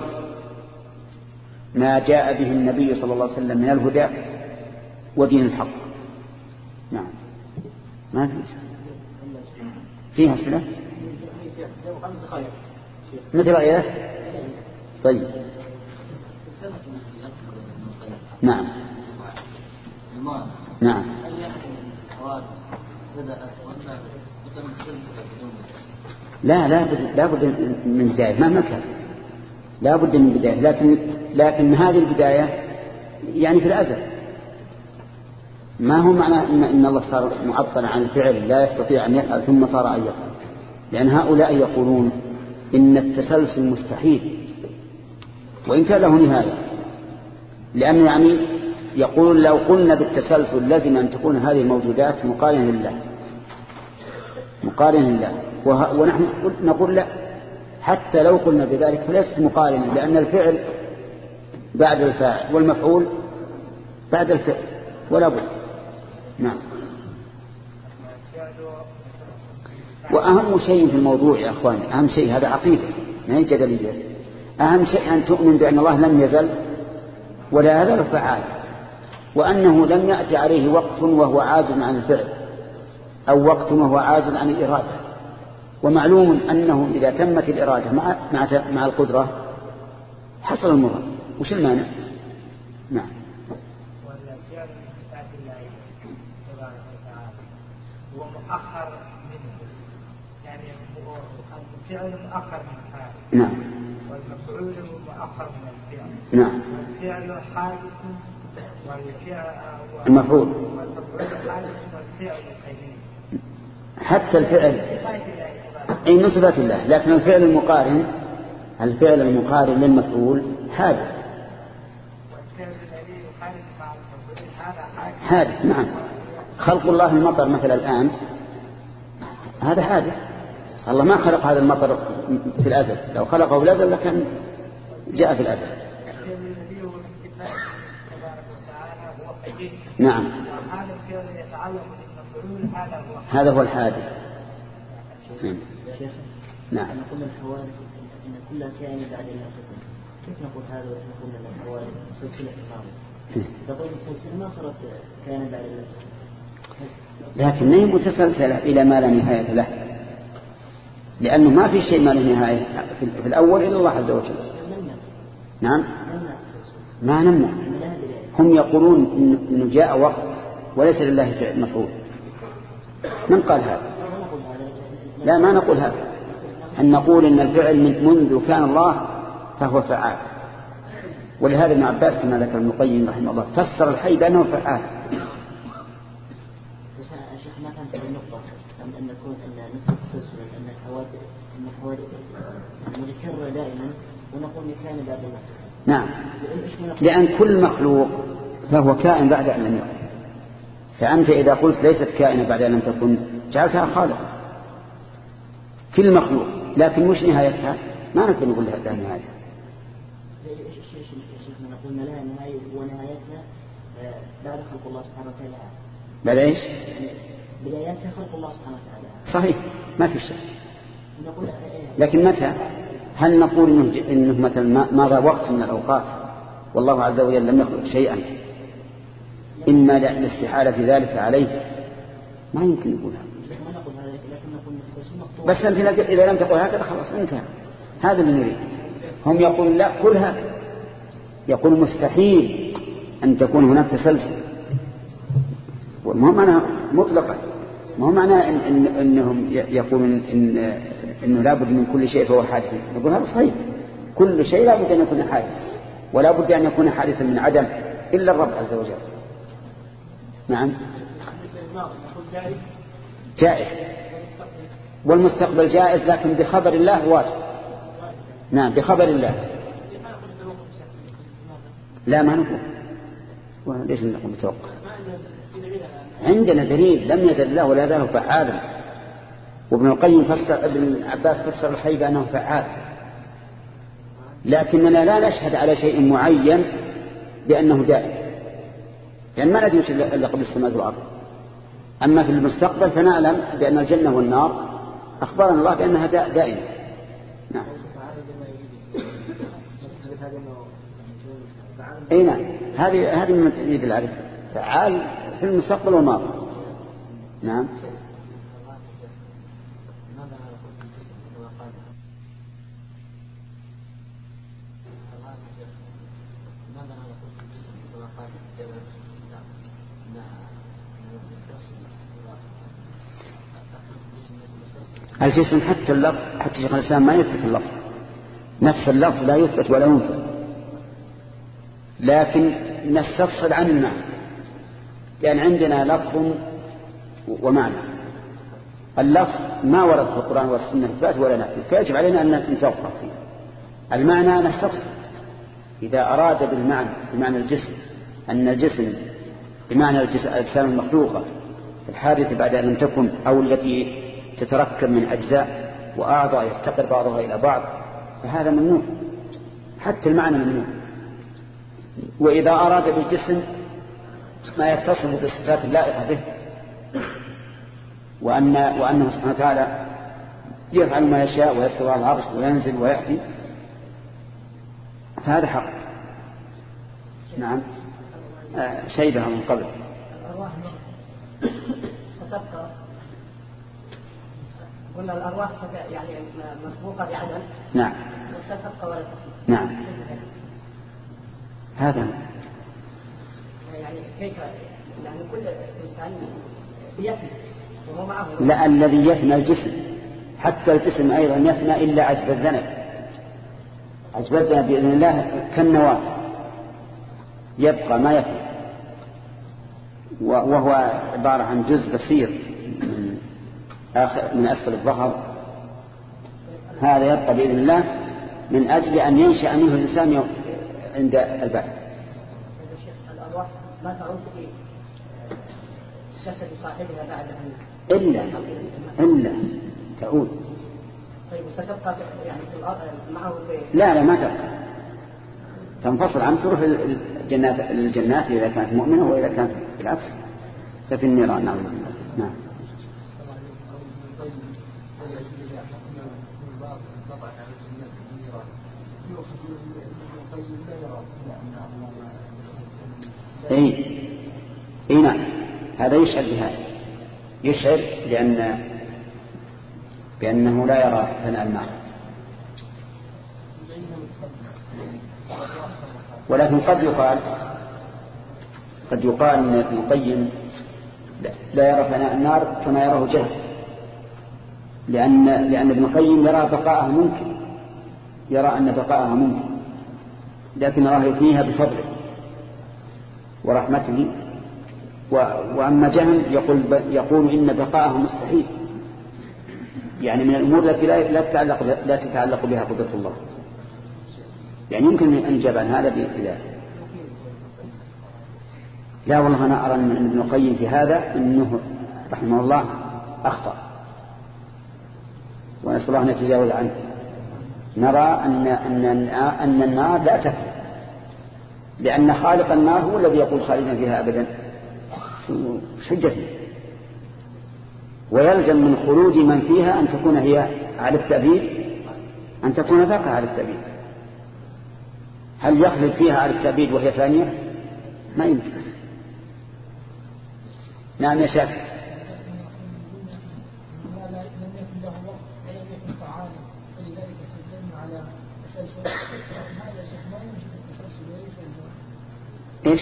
ما جاء به النبي صلى الله عليه وسلم من الهدى ودين الحق. نعم ما في فيها أسئلة مثل آيات. طيب نعم نعم لا لا بد لا بد من بداية مهما كان لا بد من بداية، لكن لكن هذه البداية يعني في الأزل. ما هو معنى إن, إن الله صار معطلا عن الفعل لا يستطيع أن يفعل ثم صار أن يفعل، لأن هؤلاء يقولون إن التسلسل مستحيل وإن كان له نهاية، لأنه يعني يقول لو قلنا بالتسلسل لازم أن تكون هذه الموجودات مقارنة لله مقارنة لله، ونحن نقول لا، حتى لو قلنا بذلك فليس مقارنة، لأن الفعل بعد الفاعل والمفعول بعد الفعل ولا بد. نعم. وأهم شيء في الموضوع يا أخواني، أهم شيء هذا عقيدة ما هي جدلية، أهم شيء أن تؤمن بأن الله لم يزل ولا يزال فعال، وأنه لم يأتي عليه وقت وهو عاجز عن الفعل أو وقت وهو عاجز عن الإرادة. ومعلوم أنه إذا تمت الإرادة مع, مع, مع القدرة حصل المراد. وش المانع؟ نعم. والفعل من صفات الله تبارك وتعالى هو مؤخر منه، يعني الفعل مؤخر من الفاعل. نعم. والمفعول مؤخر من الفعل. نعم. والفعل حادث والفعل المفعول والمفعول حادث والفعل قديم. حتى الفعل أي من صفات الله، لكن الفعل المقارن الفعل المقارن للمفعول حادث. والفعل الذي يخالف مع المفعول هذا حادث. نعم. خلق الله المطر مثل الآن هذا حادث، الله ما خلق هذا المطر في الأزل، لو خلقه في الأزل لكان جاء في الأزل. نعم. هذا هو الحادث. نعم. نقول الحوادث إن كل كائن بعد الله تكون، كيف نقول هذا ونقول أن الحوادث سلسلة الماضي؟ تقول السلسلة ما صارت كائن بعد الله تكون، لكن هي متسلسلة إلى ما لا نهاية له، لأنه ما في شيء ما له نهاية في الأول إلا الله عز وجل. نعم. ما نمنع. هم يقولون إنه جاء وقت وليس لله فعل مفعول. من قال هذا؟ لا ما نقول هذا، أن نقول إن الفعل من منذ كان الله فهو فعال. ولهذا ابن عباس كما ذكر ابن القيم رحمه الله فسر الحي بأنه فعال. بس الشيخ ما كانت هذه النقطة أن نكون أن نثبت تسلسلا أن الحوادث أن الحوادث متكررة دائما ونقول كان بعد الله. نعم. لأن كل مخلوق فهو كائن بعد أن لم يكن، فأنت إذا قلت ليست كائنة بعد أن لم تكن جعلتها خالق، في المخلوق، لكن مش نهايتها ما نقدر نقول لها نهاية. شيخنا قلنا لها نهاية ونهايتها بعد خلق الله سبحانه وتعالى. بعد ايش؟ بداياتها خلق الله سبحانه وتعالى. صحيح ما في شيء. لكن متى؟ هل نقول إنه, إنه مثلا ماذا وقت من الأوقات والله عز وجل لم يخلق شيئا إما للاستحالة في ذلك عليه؟ ما يمكن نقولها. بس أنت إذا لم تقول هكذا خلاص انتهى. هذا اللي نريد. هم يقول لا قل هكذا، يقول مستحيل أن تكون هناك تسلسل، ما هو معنى مطلقا، ما هو معنى إن إن إنهم يقولون إن إنه لابد من كل شيء فهو حادث. نقول هذا صحيح، كل شيء لابد أن يكون حادث، ولا بد أن يكون حادثا من عدم إلا الرب عز وجل. نعم جائز، والمستقبل جائز لكن بخبر الله واجب. نعم بخبر الله. لا ما نقول، ليش نقول بتوقع؟ عندنا دليل لم يزل الله ولا يزال فعالا، وابن القيم فسر، ابن عباس فسر الحي بأنه فعال، لكننا لا نشهد على شيء معين بأنه دائم، يعني ما ندري إلا قبل السماء والأرض. أما في المستقبل فنعلم بأن الجنة والنار أخبرنا الله بأنها دائمة. نعم أي نعم، هذه هذه من تريد العرف، فعال في المستقبل والماضي. نعم الجسم حتى اللفظ، حتى شيخ الإسلام ما يثبت اللفظ، نفس اللفظ لا يثبت ولا ينفذ، لكن نستفصل عن المعنى، لأن عندنا لفظ ومعنى. اللفظ ما ورد في القرآن والسنة إثبات ولا نفي، فيجب علينا أن نتوقف فيه. المعنى نستفصل، إذا أراد بالمعنى بمعنى الجسم أن الجسم بمعنى الأجسام المخلوقة الحادثة بعد أن لم تكن، أو التي تتركب من أجزاء وأعضاء يفتقر بعضها إلى بعض، فهذا ممنوع، حتى المعنى ممنوع. وإذا أراد بالجسم ما يتصف بالصفات اللائقة به، وأن وأنه سبحانه وتعالى يفعل ما يشاء ويستوى على العرش وينزل ويأتي، فهذا حق. نعم آه شيبها من قبل. الأرواح ستبقى، قلنا الأرواح يعني مسبوقة بعدم. نعم وستبقى ولا تفنى. نعم هذا يعني كيف، يعني كل إنسان يفنى وهو معه. لا، الذي يفنى الجسم، حتى الجسم أيضا يفنى إلا عجب الذنب. عجب الذنب بإذن الله كالنواة يبقى ما يفنى، وهو عبارة عن جزء بسيط من آخر من أسفل الظهر، هذا يبقى بإذن الله من أجل أن ينشأ منه الإنسان عند البعث. الأرواح ما تعود في جسد صاحبها بعد أن إلا إلا تعود. طيب ستبقى يعني في الأرض معه البيت؟ لا لا ما تبقى، تنفصل عن تروح الجنات الجنات إذا كانت مؤمنة، وإذا كانت بالعكس ففي النيران. نعوذ بالله. نعم اي اي نعم، هذا يشعر بهذا، يشعر لأن بأنه لا يرى فناء النار. ولكن قد يقال قد يقال ان ابن القيم لا يرى فناء النار كما يراه جهل، لأن لأن ابن القيم يرى بقاءها ممكن، يرى أن بقاءها ممكن، لكن راه فيها بفضله ورحمته. وأما جهل يقول يقول إن بقاءها مستحيل، يعني من الأمور التي لا تتعلق لا تتعلق بها قدرة الله. يعني يمكن أن نجاب عن هذا بإله. لا والله أنا أرى أن ابن القيم في هذا أنه رحمه الله أخطأ، ونسأل الله أن يتجاوز عنه. نرى أن, أن, أن النار لا تفنى، لأن خالق النار هو الذي يقول خالدا فيها أبدا، حجته. ويلزم من خلود من فيها أن تكون هي على التأبيد، أن تكون باقية على التأبيد. هل يخلد فيها على التأبيد وهي ثانية؟ ما يمكن. نعم يا شاكر. إيش؟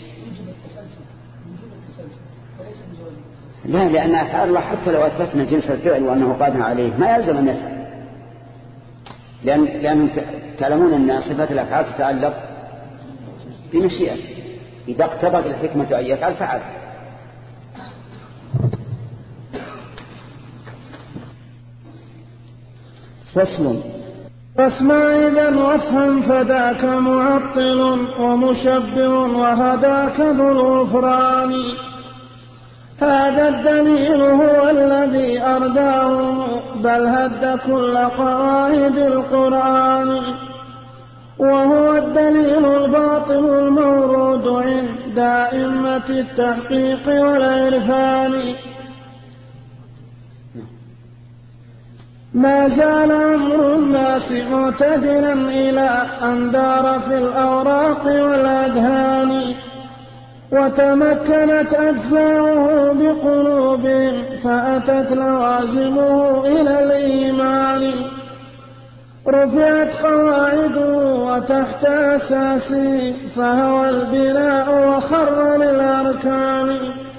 لا، لأن أفعال الله حتى لو أثبتنا جنس الفعل وأنه قادر عليه ما يلزم أن يفعل، لأن لأنهم تعلمون أن صفات الأفعال تتعلق بمشيئته، إذا اقتضت الحكمة أن يفعل فعل. فصل. فاسمع إذا وافهم فذاك معطل ومشبه وهداك ذو الغفران. هذا الدليل هو الذي أرداه بل هد كل قواعد القرآن، وهو الدليل الباطل المورود عند أئمة التحقيق والعرفان. ما زال أمر الناس معتدلا إلى أن دار في الأوراق والأذهان، وتمكنت أجزاؤه بقلوبهم فأتت لوازمه إلى الإيمان. رفعت قواعده وتحت أساسه فهو البناء وخر للأركان.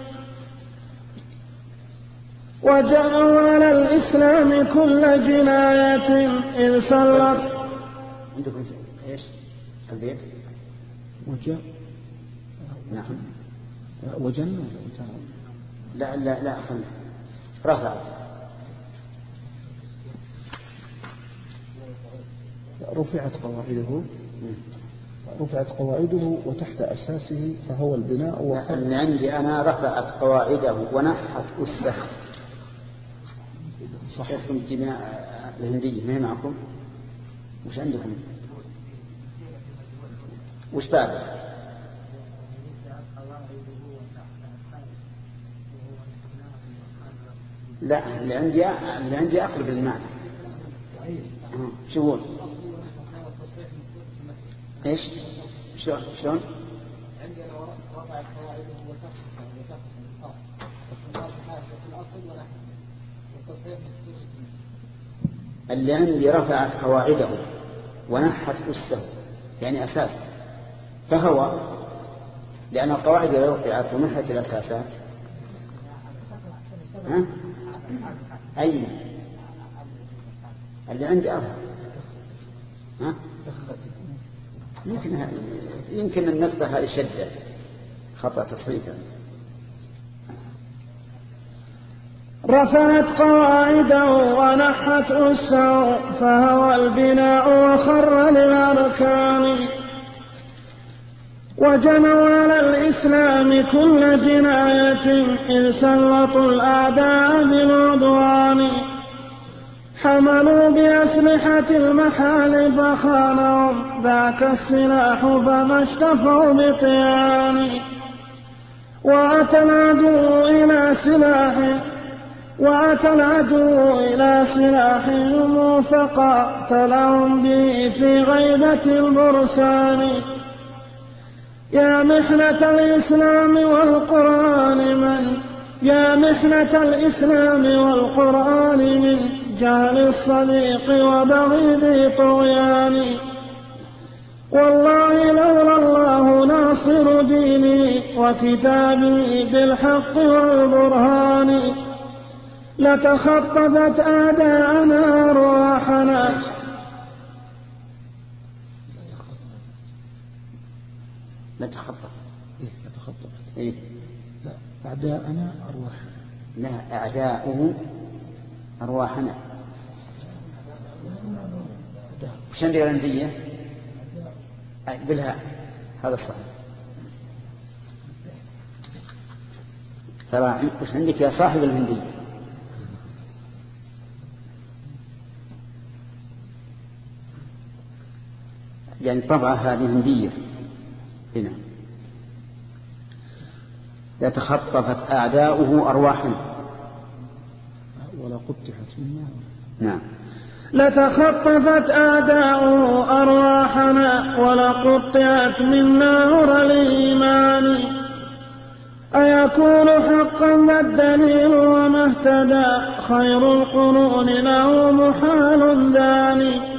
وجعلوا على الإسلام كل جناية إذ سلط. عندكم إيش البيت؟ وجاء. نعم. وجنة. لا لا لا خلنا رفع. رفعت قواعده رفعت قواعده وتحت أساسه فهو البناء وخر. اللي عندي أنا رفعت قواعده ونحت أسه. صح. اسم الجماعة الهندية ما هي معكم؟ وش عندكم؟ وش بعد؟ لا، اللي عندي اللي عندي أقرب المعنى. شو هو؟ إيش؟ شلون؟ شلون؟ عندي أنا رفع قواعده وتخصص وتخصص الأصل في الأصل ولا والتصحيح اللي عندي رفعت قواعده ونحت أسه يعني أساس، فهو لأن القواعد إذا رفعت ونحت الأساسات ها؟ أين اللي عندي أرى ها؟ يمكن يمكن النقطة هذه شدة خطأ تصريفا. رفعت قواعده ونحت أسه فهو البناء وخر للأركان. وجنوا على الإسلام كل جناية إذ سلطوا الأعداء بالعدوان. حملوا بأسلحة المحال فخانهم ذاك السلاح فما اشتفوا بطيان. وأتى العدو إلى سلاح وأتى العدو إلى سلاحهم فقاتلهم به في غيبة البرسان. يا محنة الإسلام والقرآن من يا محنة الإسلام والقرآن من جهل الصديق وبغيض طغيان. والله لولا الله ناصر ديني وكتابي بالحق والبرهان لتخطفت أعداءنا أرواحنا. نتخطف إيه نتخطف إيه؟ لا أعداءنا أرواحنا. لا أعداؤه أرواحنا. وش عندك الهندية؟ بالها هذا الصحيح. ترى وش عندك يا صاحب الهندية؟ يعني طبعة هذه هندية هنا. لتخطفت أعداؤه أرواحنا ولا قطعت منا. نعم. لتخطفت أعداؤه أرواحنا ولقطعت من نار الإيمان. أيكون حقا ذا الدليل وما اهتدى خير القرون له محال داني.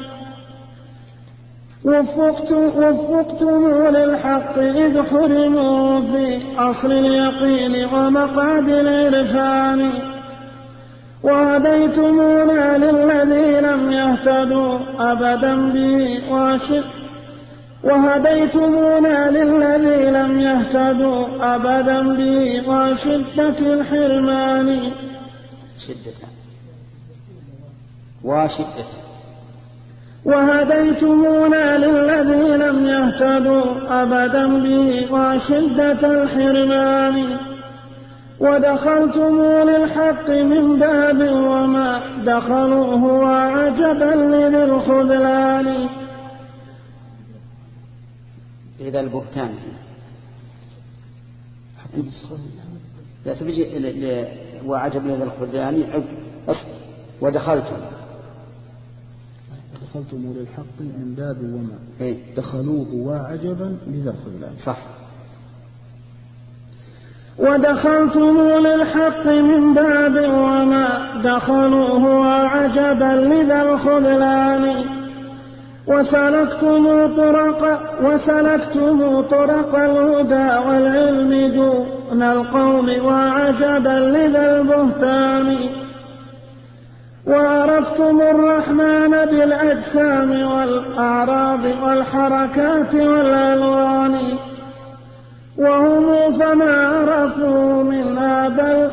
وفقت وفقتم للحق إذ حرموا في أصل اليقين ومقعد العرفان. وهديتمونا للذي لم يهتدوا أبدا به واشد وهديتمونا للذي لم يهتدوا أبدا به وشدة الحرمان. شدة وشدة وهديتمونا للذي لم يهتدوا أبدا به وشدة الحرمان. ودخلتم للحق من باب وما دخلوه وعجبا لذي الخذلان. إذا البهتان لا تبجي وعجب لذي الخذلان. ودخلتم دخلتم للحق من باب وما إيه؟ دخلوه وعجبا لذي الخذلان. صح. ودخلتم للحق من باب وما دخلوه وعجبا لذي الخذلان. وسلكتم طرق وسلكتم طرق الهدى والعلم دون القوم وعجبا لذي البهتان. وعرفتم الرحمن بالأجسام والأعراض والحركات والألوان. وهم فما عرفوا منها بل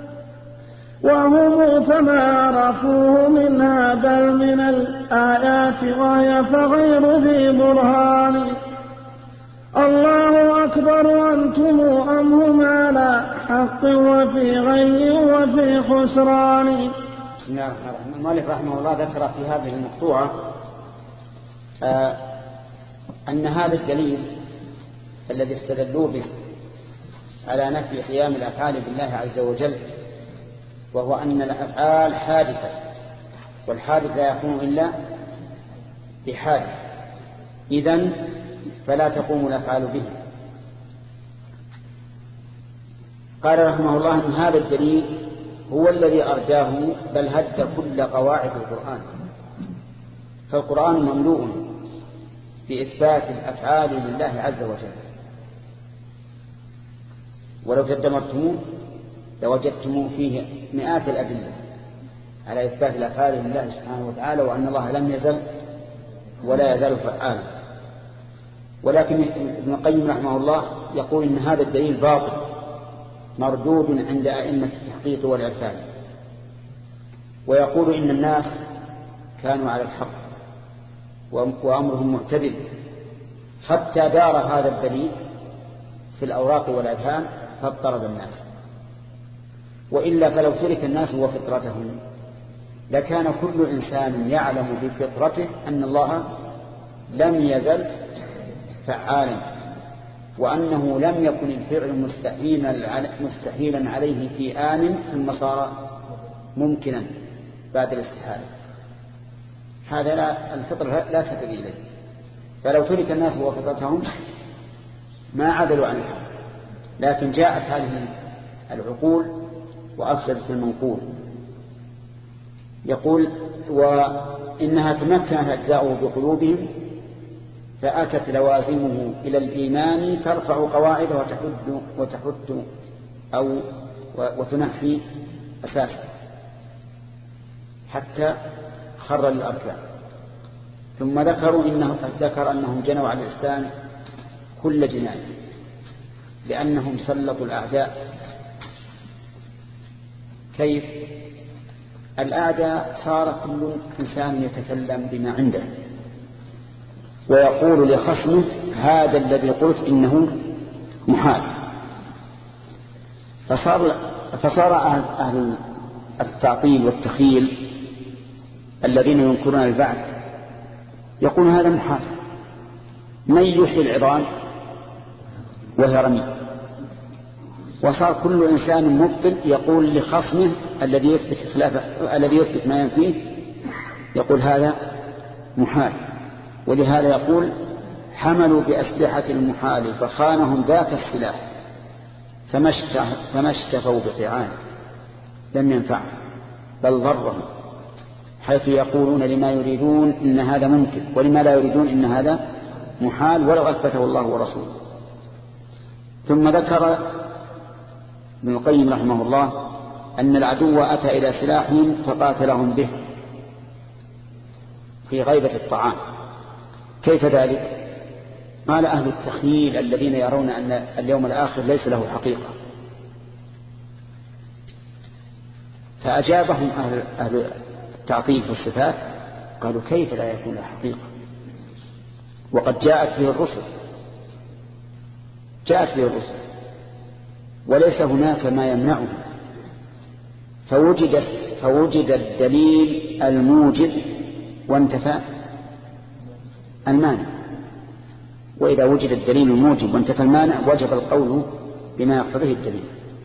وهم فما عرفوه منها بل من الآيات وهي فغير ذي برهان. الله أكبر أنتم أم هم على حق وفي غي وفي خسران. بسم الله الرحمن الرحيم. المؤلف رحمه الله ذكر في هذه المقطوعة آه أن هذا الدليل الذي استدلوا به على نفي قيام الأفعال بالله عز وجل، وهو أن الأفعال حادثة، والحادث لا يقوم إلا بحادث، إذن فلا تقوم الأفعال به. قال رحمه الله أن هذا الدليل هو الذي أرجاه بل هد كل قواعد القرآن. فالقرآن مملوء بإثبات الأفعال لله عز وجل، ولو تدمرتموه لوجدتم فيه مئات الأدلة على إثبات الأفعال لله سبحانه وتعالى، وأن الله لم يزل ولا يزال فعالا. ولكن ابن القيم رحمه الله يقول إن هذا الدليل باطل مردود عند أئمة التحقيق والعرفان، ويقول إن الناس كانوا على الحق وأمرهم معتدل حتى دار هذا الدليل في الأوراق والأذهان فاضطرب الناس، وإلا فلو ترك الناس وفطرتهم لكان كل إنسان يعلم بفطرته أن الله لم يزل فعالا، وأنه لم يكن الفعل مستحيلا عليه في آن ثم صار ممكنا بعد الاستحالة. هذا لا الفطرة لا تدل إليه، فلو ترك الناس وفطرتهم ما عدلوا عن الحق، لكن جاءت هذه العقول وأفسدت المنقول. يقول وإنها تمكنت أجزاؤه بقلوبهم فأتت لوازمه إلى الإيمان ترفع قواعده وتحد, وتحد أو وتنحي أساسه حتى خر للأركان. ثم ذكروا إنه ذكر أنهم جنوا على الإسلام كل جناية لأنهم سلطوا الأعداء. كيف؟ الأعداء صار كل إنسان يتكلم بما عنده ويقول لخصمه هذا الذي قلت إنه محال، فصار, فصار أهل, أهل التعطيل والتخيل الذين ينكرون البعث يقول هذا محال، من يحيي العظام وهي رميم. وصار كل إنسان مبطل يقول لخصمه الذي يثبت خلافه الذي يثبت ما ينفيه، يقول هذا محال. ولهذا يقول حملوا بأسلحة المحال فخانهم ذاك السلاح فما اشتفوا بطعان لم ينفع بل ضرهم، حيث يقولون لما يريدون إن هذا ممكن ولما لا يريدون إن هذا محال ولو أثبته الله ورسوله. ثم ذكر ابن القيم رحمه الله أن العدو أتى إلى سلاحهم فقاتلهم به في غيبة الطعام. كيف ذلك؟ قال أهل التخييل الذين يرون أن اليوم الآخر ليس له حقيقة، فأجابهم أهل, أهل التعطيل في الصفات قالوا كيف لا يكون له حقيقة وقد جاءت به الرسل جاءت به الرسل وليس هناك ما يمنعه، فوجد, فوجد الدليل الموجب وانتفى المانع. وإذا وجد الدليل الموجب وانتفى المانع وجب القول بما يقتضيه الدليل.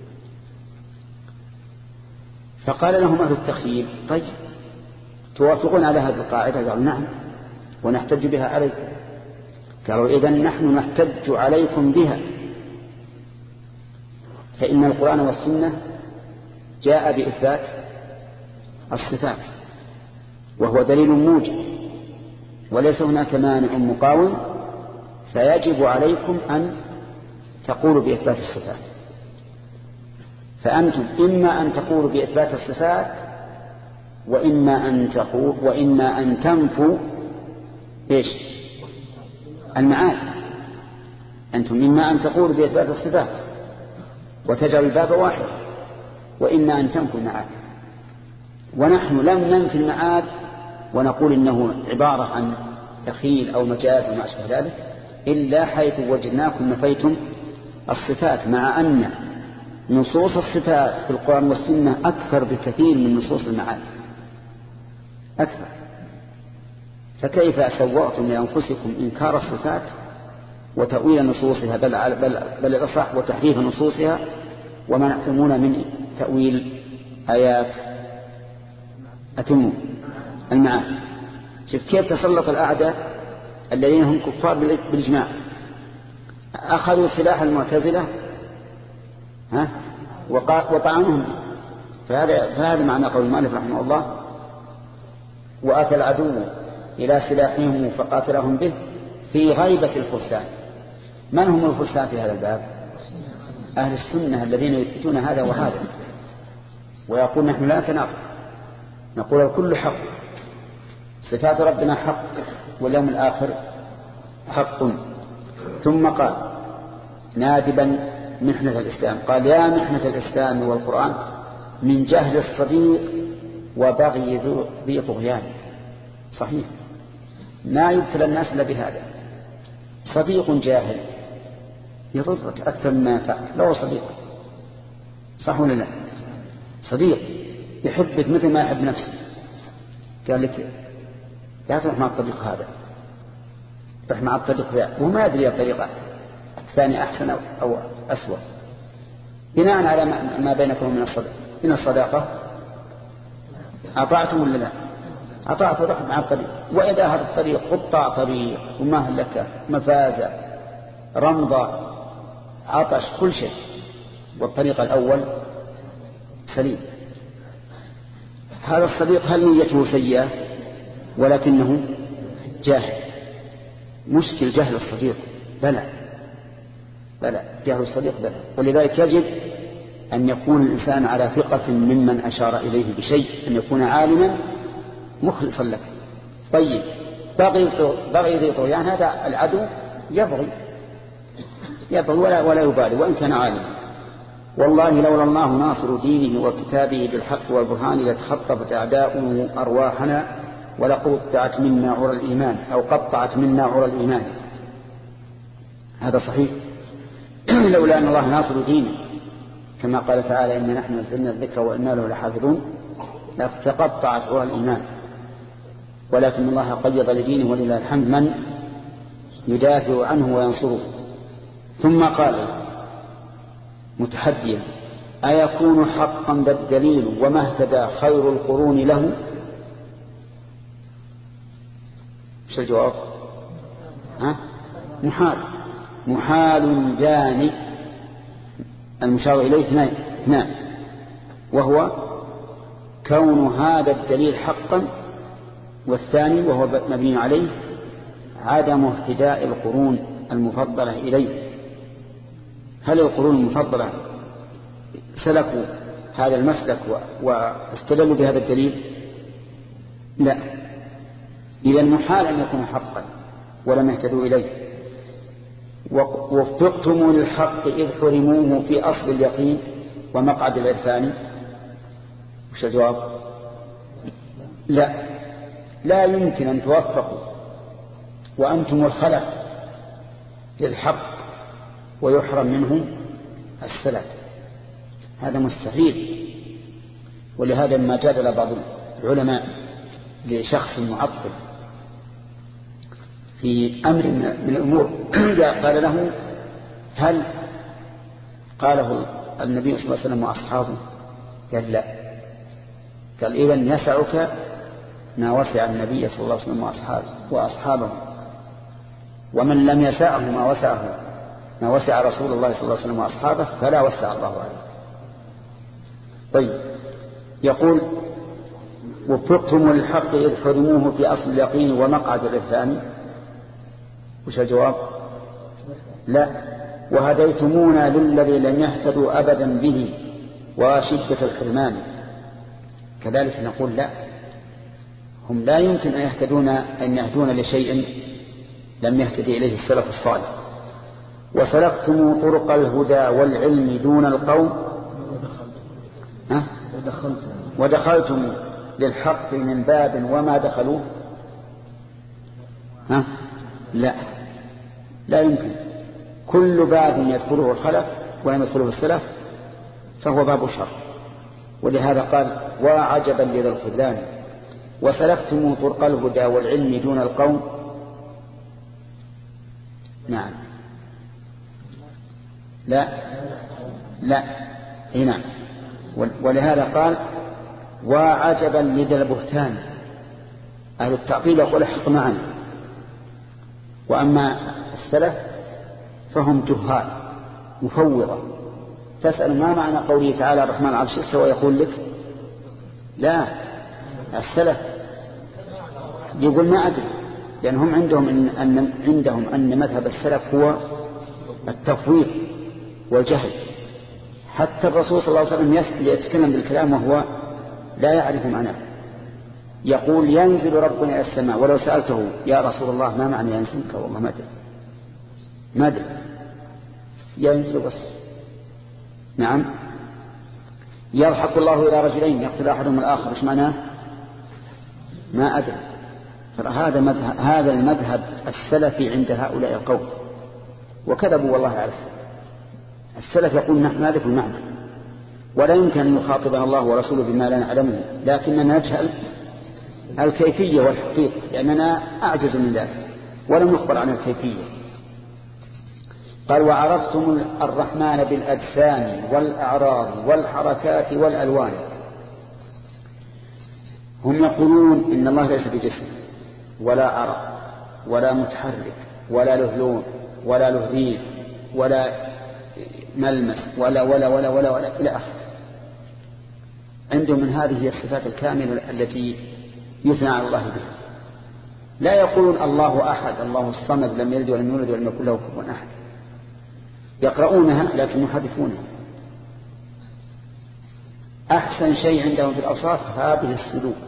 فقال لهم أهل التخييل طيب توافقون على هذه القاعدة؟ قالوا نعم ونحتج بها عليكم. قالوا إذن نحن نحتج عليكم بها، فإن القرآن والسنة جاء بإثبات الصفات وهو دليل موجب وليس هناك مانع مقاوم، فيجب عليكم أن تقولوا بإثبات الصفات. فأنتم إما أن تقولوا بإثبات الصفات وإما أن تقول وإما أن تنفوا إيش المعاد. أنتم إما أن تقولوا بإثبات الصفات وتجعل الباب واحد، وإما أن تنفوا المعاد. ونحن لم ننفي المعاد ونقول إنه عبارة عن تخيل أو مجاز وما أشبه ذلك إلا حيث وجدناكم نفيتم الصفات، مع أن نصوص الصفات في القرآن والسنة أكثر بكثير من نصوص المعاد أكثر. فكيف سوأتم لأنفسكم إنكار الصفات وتأويل نصوصها بل, بل, بل الأصح وتحريف نصوصها ومنعتمون من تأويل آيات أتموا المعاد. شوف كيف تسلط الأعداء الذين هم كفار بالإجماع، أخذوا سلاح المعتزلة ها وطعنهم. فهذا, فهذا معنى قول المؤلف رحمه الله وأتى العدو إلى سلاحهم فقاتلهم به في غيبة الفرسان. من هم الفرسان في هذا الباب؟ أهل السنة الذين يثبتون هذا وهذا ويقول نحن لا نتناقض، نقول الكل حق، صفات ربنا حق واليوم الآخر حق. ثم قال نادبا محنة الإسلام قال يا محنة الإسلام والقرآن من جهل الصديق وبغي ذي طغيان. صحيح ما يبتلى الناس إلا بهذا، صديق جاهل يضرك أكثر مما ينفعك لو صديق، صح ولا لا؟ صديق يحبك مثل ما يحب نفسه، قال لك لا تروح مع الطريق هذا، تروح مع الطريق ذا، وما يدري الطريقة الثاني أحسن أو أسوأ، بناء على ما بينكم من الصداقة. من الصداقة أطعتم ولا لا؟ أطعت روح مع الطريق. وإذا هذا الطريق قطع طريق ومهلكة مفازة رمضة عطش كل شيء، والطريق الأول سليم، هذا الصديق هل نيته سيئة ولكنه جاهل؟ مشكل جهل الصديق بلى بلى جهل الصديق بلى. ولذلك يجب أن يكون الإنسان على ثقة ممن أشار إليه بشيء، أن يكون عالما مخلصا لك. طيب بغي بغي ذي طغيان، هذا العدو يبغي يبغي ولا, ولا يبالي وإن كان عالما. والله لولا الله ناصر دينه وكتابه بالحق والبرهان لتخطفت أعداؤه أرواحنا ولقطعت منا عرى الإيمان أو قطعت منا عرى الإيمان. هذا صحيح لولا أن الله ناصر دينه كما قال تعالى إن نحن نزلنا الذكر وإنا له لحافظون لتقطعت عرى الإيمان، ولكن الله قيض لدينه ولله الحمد من يدافع عنه وينصره. ثم قال متحديا أيكون حقا ذا الدليل وما اهتدى خير القرون له؟ ايش الجواب؟ ها؟ محال محال جاني المشار إليه اثنان، وهو كون هذا الدليل حقا، والثاني وهو مبني عليه عدم اهتداء القرون المفضلة إليه. هل القرون المفضلة سلكوا هذا المسلك واستدلوا بهذا الدليل؟ لا. إذا محال أن يكون حقا ولم يهتدوا إليه. ووفقتم للحق إذ حرموه في أصل اليقين ومقعد العرفان. وش الجواب؟ لا، لا يمكن أن توفقوا وأنتم الخلف للحق ويحرم منه السلف، هذا مستحيل. ولهذا ما جادل بعض العلماء لشخص معطل في أمر من الأمور قال له هل قاله النبي صلى الله عليه وسلم وأصحابه؟ قال لا. قال إذن يسعك ما وسع النبي صلى الله عليه وسلم وأصحابه, وأصحابه ومن لم يسعه ما وسعه ما وسع رسول الله صلى الله عليه وسلم وأصحابه فلا وسع الله عليه. طيب، يقول وفقتم للحق إذ حرموه في أصل اليقين ومقعد العرفان. وش الجواب؟ لا. وهديتمونا للذي لم يهتدوا أبدا به وشدة الحرمان. كذلك نقول لا، هم لا يمكن أن يهتدون أن يهدون لشيء لم يهتدي إليه السلف الصالح. وسلكتم طرق الهدى والعلم دون القوم ها؟ ودخلتم للحق من باب وما دخلوه. ها؟ لا، لا يمكن. كل باب يدخله الخلف ولم يدخله السلف فهو باب شر. ولهذا قال وعجبا لذا الخذلان وسلكتم طرق الهدى والعلم دون القوم. نعم. لا لا هنا. ولهذا قال وعجبا لذا البهتان. أهل التعطيل يقول الحق معا، وأما السلف فهم جهال مفوضة. تسأل ما معنى قوله تعالى الرحمن على العرش استوى يقول لك لا. السلف يقول ما أدري، لأنهم عندهم إن أن عندهم أن مذهب السلف هو التفويض والجهل. حتى الرسول صلى الله عليه وسلم يتكلم بالكلام وهو لا يعرف معناه. يقول ينزل ربنا إلى السماء، ولو سألته يا رسول الله ما معنى ينزل والله ما أدري ما أدري ينزل بس. نعم. يضحك الله إلى رجلين يقتل أحدهم الآخر، إيش معناه؟ ما أدري. هذا مذهب هذا المذهب السلفي عند هؤلاء القوم، وكذبوا والله على السلف. السلف يقول نحن نعرف المعنى ولا يمكن أن يخاطبنا الله ورسوله بما لا نعلمه، لكننا نجهل الكيفية والحقيقة لأننا أعجز من ذلك ولم نخبر عن الكيفية. قال وعرفتم الرحمن بالأجسام والأعراض والحركات والألوان. هم يقولون إن الله ليس بجسم ولا عرق ولا متحرك ولا له لون ولا له ريح ولا ملمس ولا ولا ولا ولا, ولا إلى آخره. عندهم من هذه الصفات الكاملة التي يثنى على الله بها. لا يقولون الله أحد الله الصمد لم يلد ولم يولد ولم يكن له كفوا أحد. يقرؤونها لكن يحرفونها. أحسن شيء عندهم في الأوصاف هذه السلوك.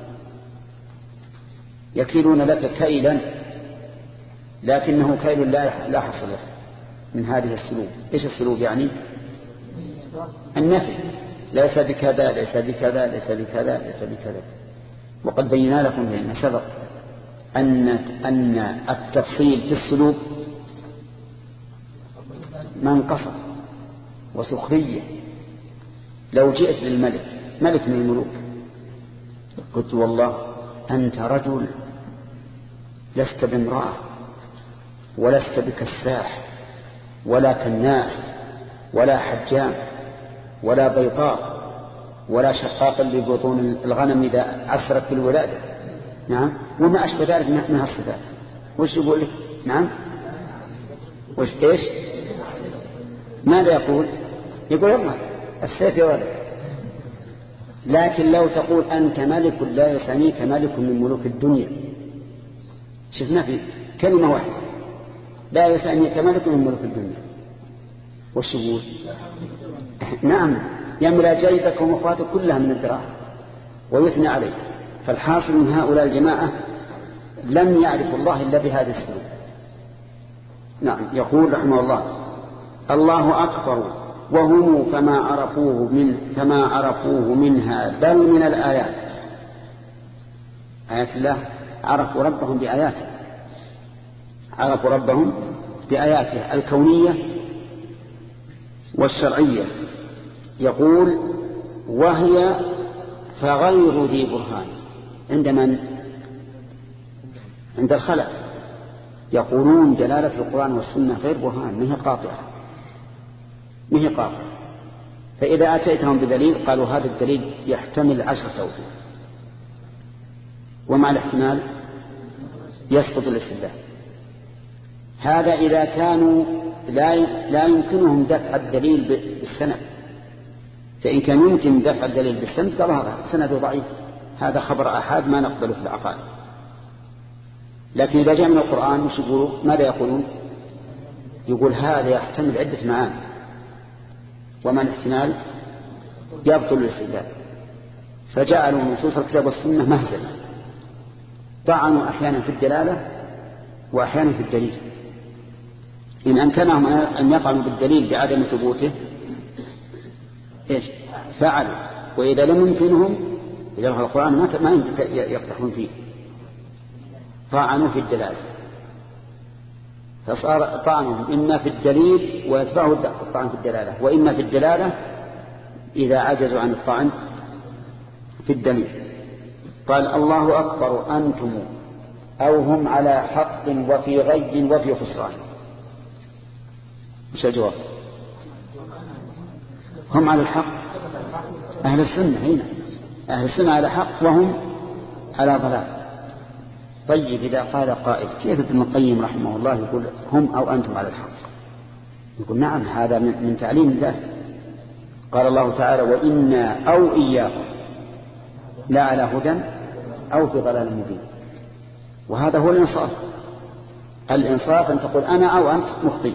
يكيلون لك كيلا لكنه كيل لا لا حصل له من هذه السلوك. إيش السلوك يعني؟ النفي. ليس بكذا ليس بكذا ليس بكذا ليس بكذا. وقد بينا لكم لأن سبق أن أن التفصيل في السلوك منقصة وسخرية. لو جئت للملك ملك من الملوك قلت والله أنت رجل لست بامرأة ولست بكساح ولا كناس ولا حجام ولا بيطار ولا شقاق لبطون الغنم إذا عسرت في الولادة. نعم، وما أشبه ذلك من الصفات. وش يقول لك؟ نعم، وش إيش؟ ماذا يقول؟ يقول الله السيف يا ولد. لكن لو تقول أنت ملك لا يسميك ملك من ملوك الدنيا، شفنا في كلمة واحدة لا يسميك ملك من ملوك الدنيا، وش يقول؟ نعم، يملأ جيبك ومخاطك كلها من الدراهم ويثنى عليك. فالحاصل من هؤلاء الجماعة لم يعرفوا الله إلا بهذه السنة. نعم، يقول رحمه الله الله أكبر وهم فما عرفوه من فما عرفوه منها بل من الآيات. آيات الله، عرفوا ربهم بآياته، عرفوا ربهم بآياته الكونية والشرعية. يقول وهي فغير ذي برهان عند من؟ عند الخلق. يقولون دلالة القرآن والسنة غير برهان، مهي قاطعة مهي قاطعة. فإذا أتيتهم بدليل قالوا هذا الدليل يحتمل عشر توجيه، ومع الاحتمال يسقط الاستدلال. هذا إذا كانوا لا لا يمكنهم دفع الدليل بالسند، فإن كان يمكن دفع الدليل بالسند قال هذا سنده ضعيف، هذا خبر أحد ما نقبله في العقائد. لكن إذا جاء من القرآن مش يقولوا؟ ماذا يقولون؟ يقول هذا يحتمل عدة معاني، وما الاحتمال يبطل الاستدلال. فجعلوا نصوص الكتاب والسنة مهزلة، طعنوا أحيانا في الدلالة وأحيانا في الدليل. إن أمكنهم أن يطعنوا بالدليل بعدم ثبوته إيش فعلوا، وإذا لم يمكنهم إذا لهم القرآن ما يقتحون فيه طعنوا في الدلالة. فصار طعنهم إما في الدليل ويتبعه الطعن في الدلالة، وإما في الدلالة إذا عجزوا عن الطعن في الدليل. قال الله أكبر أنتم أو هم على حق وفي غي وفي خسران. مش الجواب؟ هم على الحق، أهل السنة هنا أهل السنة على حق وهم على ضلال. طيب إذا قال قائل كيف ابن القيم رحمه الله يقول هم أو أنتم على الحق؟ يقول نعم، هذا من تعليم الله. قال الله تعالى وإنا أو إياكم لا على هدى أو في ضلال مبين. وهذا هو الإنصاف. الإنصاف أن تقول أنا أو أنت مخطئ،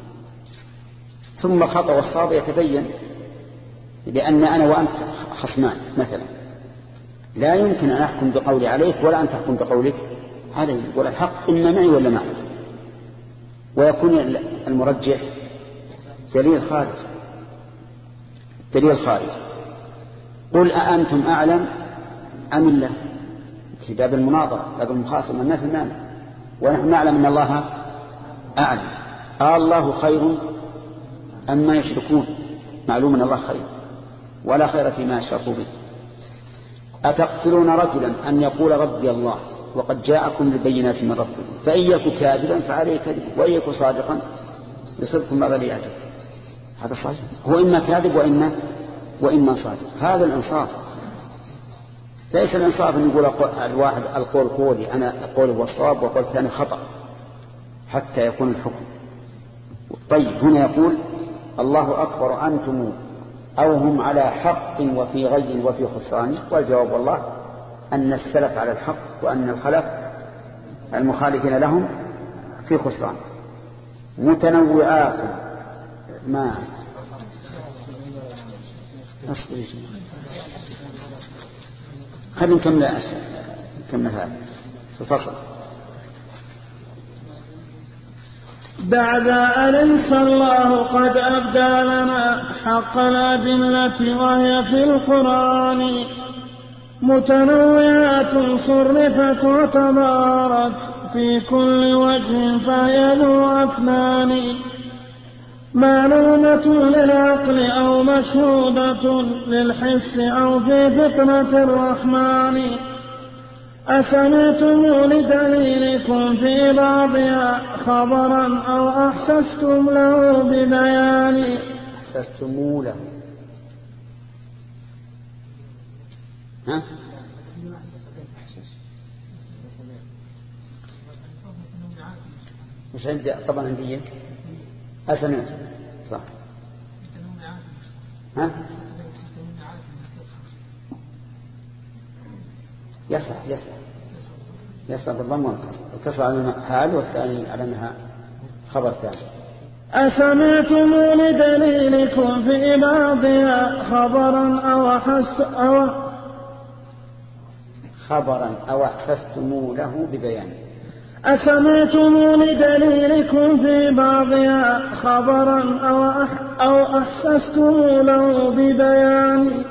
ثم خطأ والصواب يتبين، لأن أنا وأنت خصمان مثلا، لا يمكن أن أحكم بقولي عليك ولا أن تحكم بقولك. هذا يقول الحق إما معي ولا معي، ويكون المرجح دليل خارج دليل خارج قل أأنتم أعلم أم الله، في باب المناظرة باب المخاصمة ما في مانع، ونحن نعلم أن الله أعلم. الله خير أما يشركون، معلوم أن الله خير ولا خير فيما يشركوا به. أتقتلون رجلا أن يقول ربي الله وقد جاءكم بالبينات من ربكم فإن يكن كاذبا فعليه كذب وإن يكن صادقا يصبكم بعض ليعجب. هذا صحيح، هو إما كاذب وإما وإما صادق. هذا الإنصاف. ليس الإنصاف أن يقول الواحد القول قولي أنا القول هو الصواب وقول ثاني خطأ حتى يكون الحكم. طيب هنا يقول الله أكبر أنتم أو هم على حق وفي غي وفي خسران. والجواب والله أن السلف على الحق وأن الخلف المخالفين لهم في خسران. متنوعات ما أصبر خلينا نكمل أشياء نكمل هذا الفصل. بعد أن انسى الله قد أبدى لنا حق الأدلة وهي في القرآن متنوعات صرفت وتبارت في كل وجه فهي ذو أفنان معلومة للعقل أو مشهودة للحس أو في فطرة الرحمن أسمعتم لدليلكم في بعضها خبرا أو أحسستم له ببيان. أحسستم له ها؟ مش عندي طبعا عندي أسمعت صح ها؟ يصح يصح يصح بالضم والكسر، الكسر على الحال والثاني على أنها خبر ثاني. أسمعتم لدليلكم في بعضها خبرا أو أحس أو خبرا أو أحسستم له ببيان. أسمعتم لدليلكم في بعضها خبرا أو أح أو أحسستم له ببيان.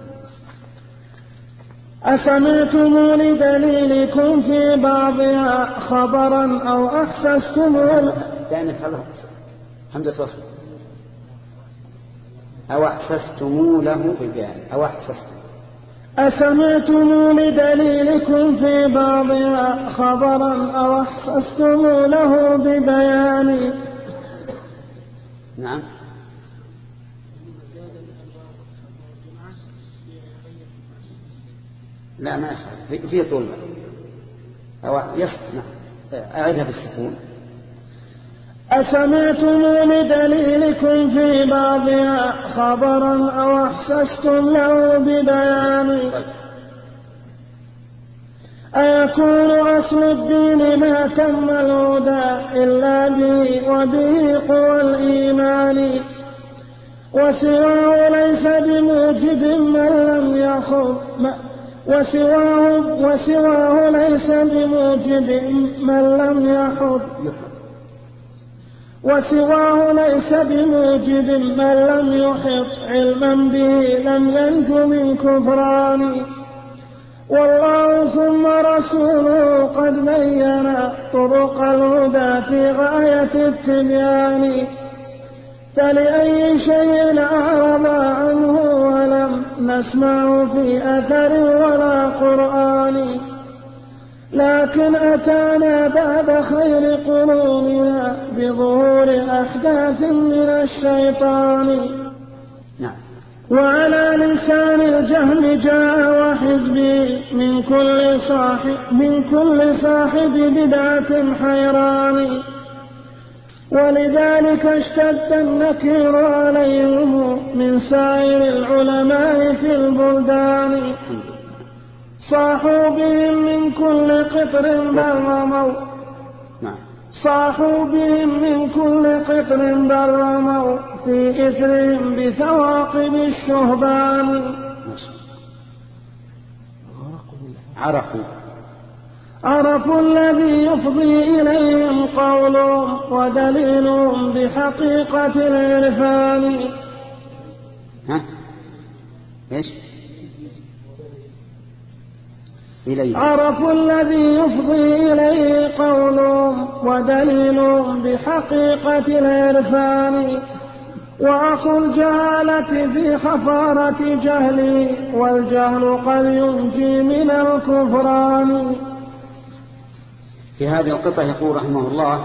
أسمعتم لدليلكم في بعضها خبرا أو أحسستم له ثاني خلص حمزة وصل أو أحسستم له ببيان أو أحسستم. أسمعتم لدليلكم في بعضها خبرا أو أحسستم له ببيان. نعم لا ما يصح في طول أو يصح. نعم أعيدها بالسكون. أسمعتم لدليلكم في بعضها خبرا أو أحسستم له ببيان. أيكون أصل الدين ما تم الهدى إلا به وبه قوى الإيمان، وسواه ليس بموجب من لم يخض وسواه, وسواه ليس بموجب من لم يخض وسواه ليس بموجب من لم يحط علما به لم ينج من كفران. والله ثم رسوله قد بين طرق الهدى في غاية التبيان، فلأي شيء أعرض عنه ولم نسمع في أثر ولا قرآن، لكن أتانا بعد خير قروننا بظهور أحداث من الشيطان. نعم. وعلى لسان الجهل جاء وحزبه من كل صاحب من كل صاحب بدعة حيران، ولذلك اشتد النكير عليهم من سائر العلماء في البلدان، صاحوا بهم من كل قطر بل رموا صاحوا بهم من كل قطر بل رموا في إثرهم بثواقب الشهبان. عرفوا عرفوا الذي يفضي إليهم قولهم ودليلهم بحقيقة العرفان. ها ايش إليه؟ عرفوا الذي يفضي إليه قولهم ودليلهم بحقيقة العرفان، وأخو الجهالة في خفارة جهله والجهل قد ينجي من الكفران. في هذه القطعة يقول رحمه الله: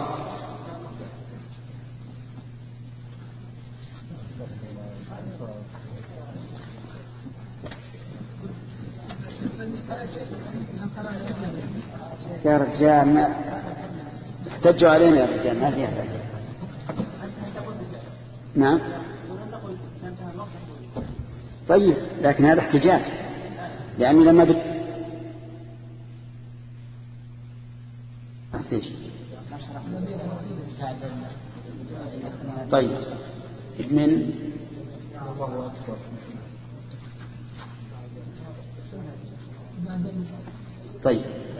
يا رجال ما احتجوا علينا يا رجال ما فيها حاجة. نعم طيب، لكن هذا احتجاج، لأنه لما بت طيب من طيب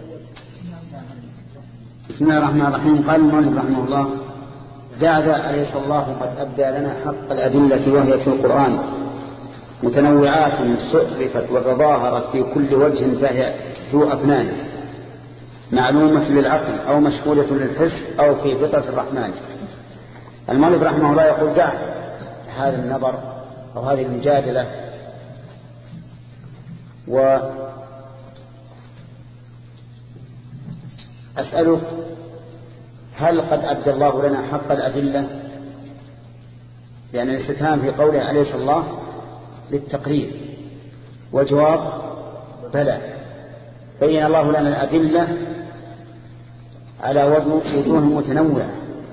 بسم الله الرحمن الرحيم. قال المؤلف رحمه الله: زاد أليس الله قد أبدى لنا حق الأدلة وهي في القرآن متنوعات سؤلفت وتظاهرت في كل وجه فهي ذو أفنان معلومة للعقل أو مشهودة للحس أو في فطرة الرحمن. المؤلف رحمه الله يقول: دع هذا النظر أو هذه المجادلة أسألك هل قد أدى الله لنا حق الأدلة؟ لأن الاستفهام في قوله عليه الله للتقرير، والجواب بلى، بين الله لنا الأدلة على وجوه متنوعة،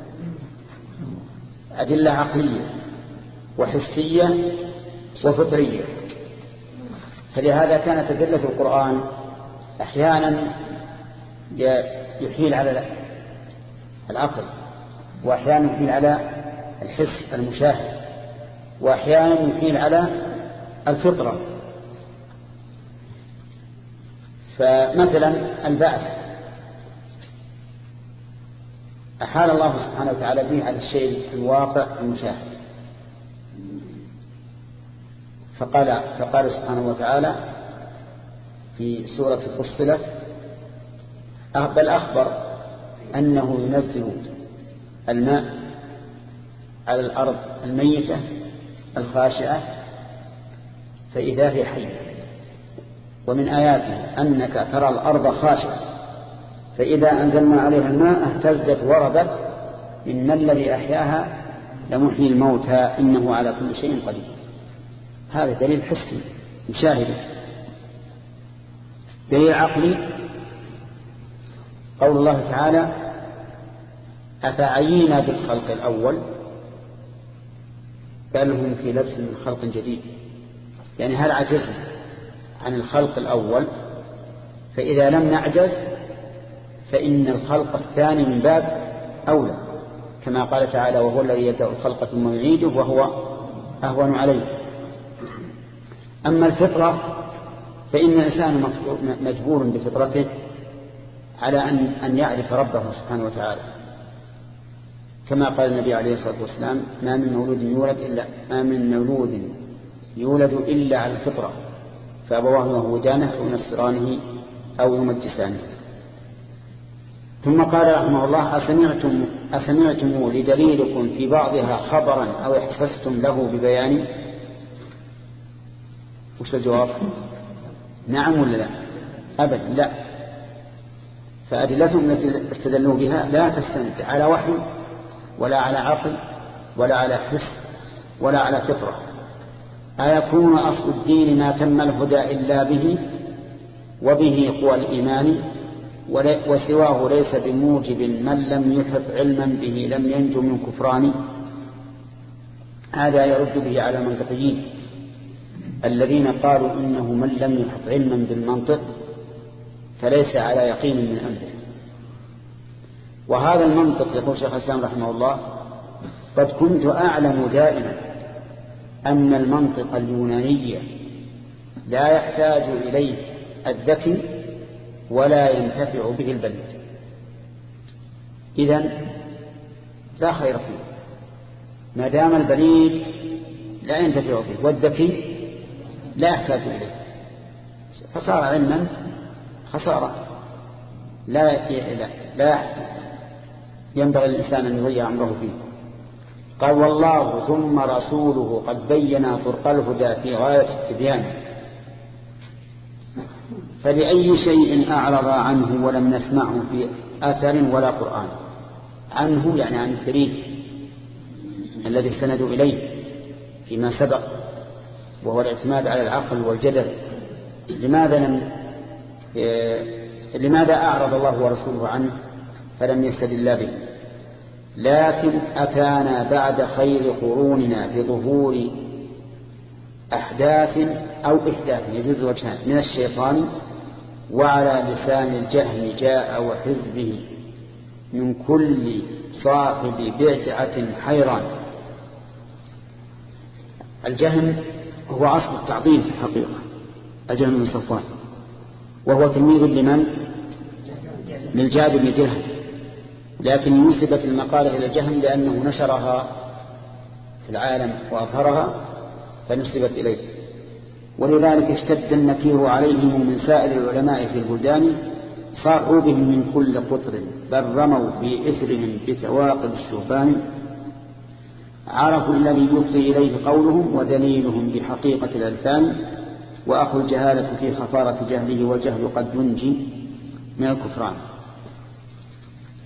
أدلة عقلية وحسية وفطرية. فلهذا كانت أدلة القرآن أحيانا يحيل على العقل، وأحيانا يحيل على الحس المشاهد، وأحيانا يحيل على الفطرة. فمثلا البعث أحال الله سبحانه وتعالى به على الشيء الواقع المشاهد، فقال, فقال سبحانه وتعالى في سورة فصلت بل أخبر أنه ينزل الماء على الأرض الميتة الخاشعة فإذا هي حية، ومن آياته أنك ترى الأرض خاشعة فإذا أنزلنا عليها الماء اهتزت وربت إن الذي أحياها لمحيي الموتى إنه على كل شيء قدير. هذا دليل حسي مشاهد. دليل عقلي قول الله تعالى أفعينا بالخلق الأول بل هم في لبس من خلق جديد، يعني هل عجزنا عن الخلق الأول؟ فإذا لم نعجز فإن الخلق الثاني من باب أولى، كما قال تعالى وهو الذي يبدأ الخلق ثم يعيده وهو أهون عليه. أما الفطرة فإن الإنسان مجبور بفطرته على أن أن يعرف ربه سبحانه وتعالى، كما قال النبي عليه الصلاة والسلام ما من مولود يولد إلا ما من مولود يولد إلا على الفطرة فأبواه يهودانه أو ينصرانه أو يمجسانه. ثم قال رحمه الله أسمعتم, أسمعتم لدليلكم في بعضها خبرا أو احسستم له ببيان؟ وش الجواب؟ نعم ولا لا؟ أبدا لا. فأدلتهم التي استدلوا بها لا تستند على وحي ولا على عقل ولا على حس ولا على فطرة. أيكون أصل الدين ما تم الهدى إلا به وبه قوى الإيمان وسواه ليس بموجب من لم يحط علما به لم ينجو من كفران؟ هذا يرد به على المنطقيين الذين قالوا إنه من لم يحط علما بالمنطق فليس على يقين من أمره. وهذا المنطق يقول شيخ الإسلام رحمه الله قد كنت أعلم دائما أن المنطق اليوناني لا يحتاج إليه الذكي ولا ينتفع به البليد، إذن لا خير فيه ما دام البليد لا ينتفع به والذكي لا يحتاج إليه، فصار علما خسارة لا, لا, لا ينبغي الإنسان أن يضيع عمره فيه. قال والله ثم رسوله قد بينا طرق الهدى في غاية التبيان فلأي شيء أعرض عنه ولم نسمعه في أثر ولا قرآن. عنه يعني عن الدليل الذي استندوا إليه فيما سبق وهو الاعتماد على العقل والجدل. لماذا لم لماذا أعرض الله ورسوله عنه فلم يستدل به؟ لكن أتانا بعد خير قروننا بظهور أحداث أو إحداث يجوز وجهان من الشيطان وعلى لسان الجهم جاء وحزبه من كل صاحب بدعة حيران. الجهم هو أصل التعظيم في الحقيقة، الجهم بن صفوان، وهو تلميذ لمن؟ للجاد بن درهم، لكن نسبت المقالة إلى الجهم لأنه نشرها في العالم وأظهرها فنسبت إليه. ولذلك اشتد النكير عليهم من سائر العلماء في البلدان صاحوا بهم من كل قطر بل رموا في إثرهم بتواقب الشهبان عرفوا الذي يفضي إليه قولهم ودليلهم بحقيقة الألفان وأخو الجهالة في خفارة جهله والجهل قد ينجي من الكفران.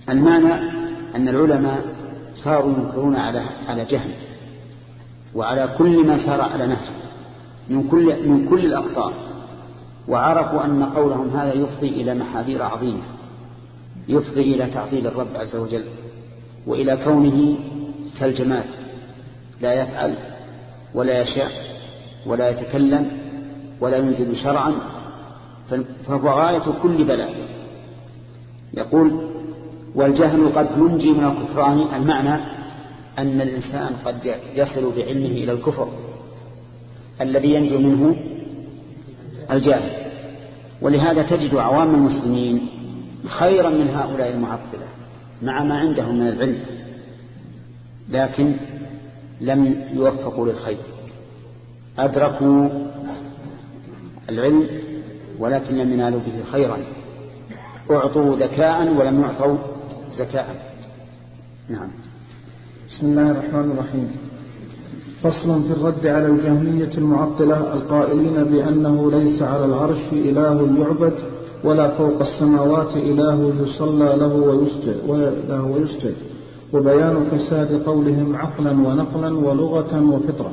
المعنى أن العلماء صاروا ينكرون على على جهل وعلى كل ما سار على نهج من كل من كل الأقطار، وعرفوا أن قولهم هذا يفضي إلى محاذير عظيمة، يفضي إلى تعطيل الرب عز وجل وإلى كونه كالجماد لا يفعل ولا يشاء ولا يتكلم ولا ينزل شرعا، فهو غاية كل بلاء. يقول والجهل قد ينجي من الكفران، المعنى أن الإنسان قد يصل بعلمه إلى الكفر الذي ينجو منه الجاهل. ولهذا تجد عوام المسلمين خيرا من هؤلاء المعطلة مع ما عندهم من العلم، لكن لم يوفقوا للخير، أدركوا العلم ولكن لم ينالوا به خيرا، أعطوا ذكاء ولم يعطوا زكاء. نعم. بسم الله الرحمن الرحيم. فصل في الرد على الجهمية المعطلة القائلين بأنه ليس على العرش إله يعبد ولا فوق السماوات إله يصلى له ويسجد, وله ويسجد وبيان فساد قولهم عقلا ونقلا ولغة وفطرة.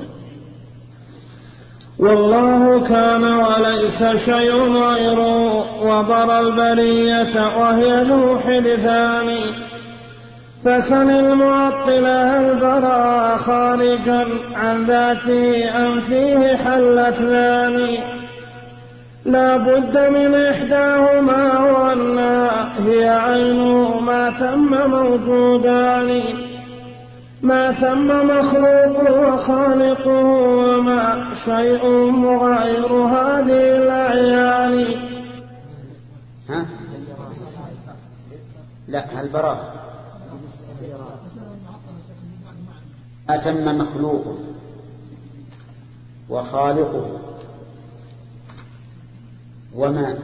والله كان وليس شيء غيره وبرى البرية وهي ذو حدثان، فسل المعطلة هل برى خارجا عن ذاته أم فيه حلت ثاني، لا بد من إحداهما وأنها هي عينه ما ثم موجودان، ما ثم مخلوق وخالقه وما شيء غير هذه الأعيان. ها؟ لا هل براه أتم مخلوقه وخالقه وما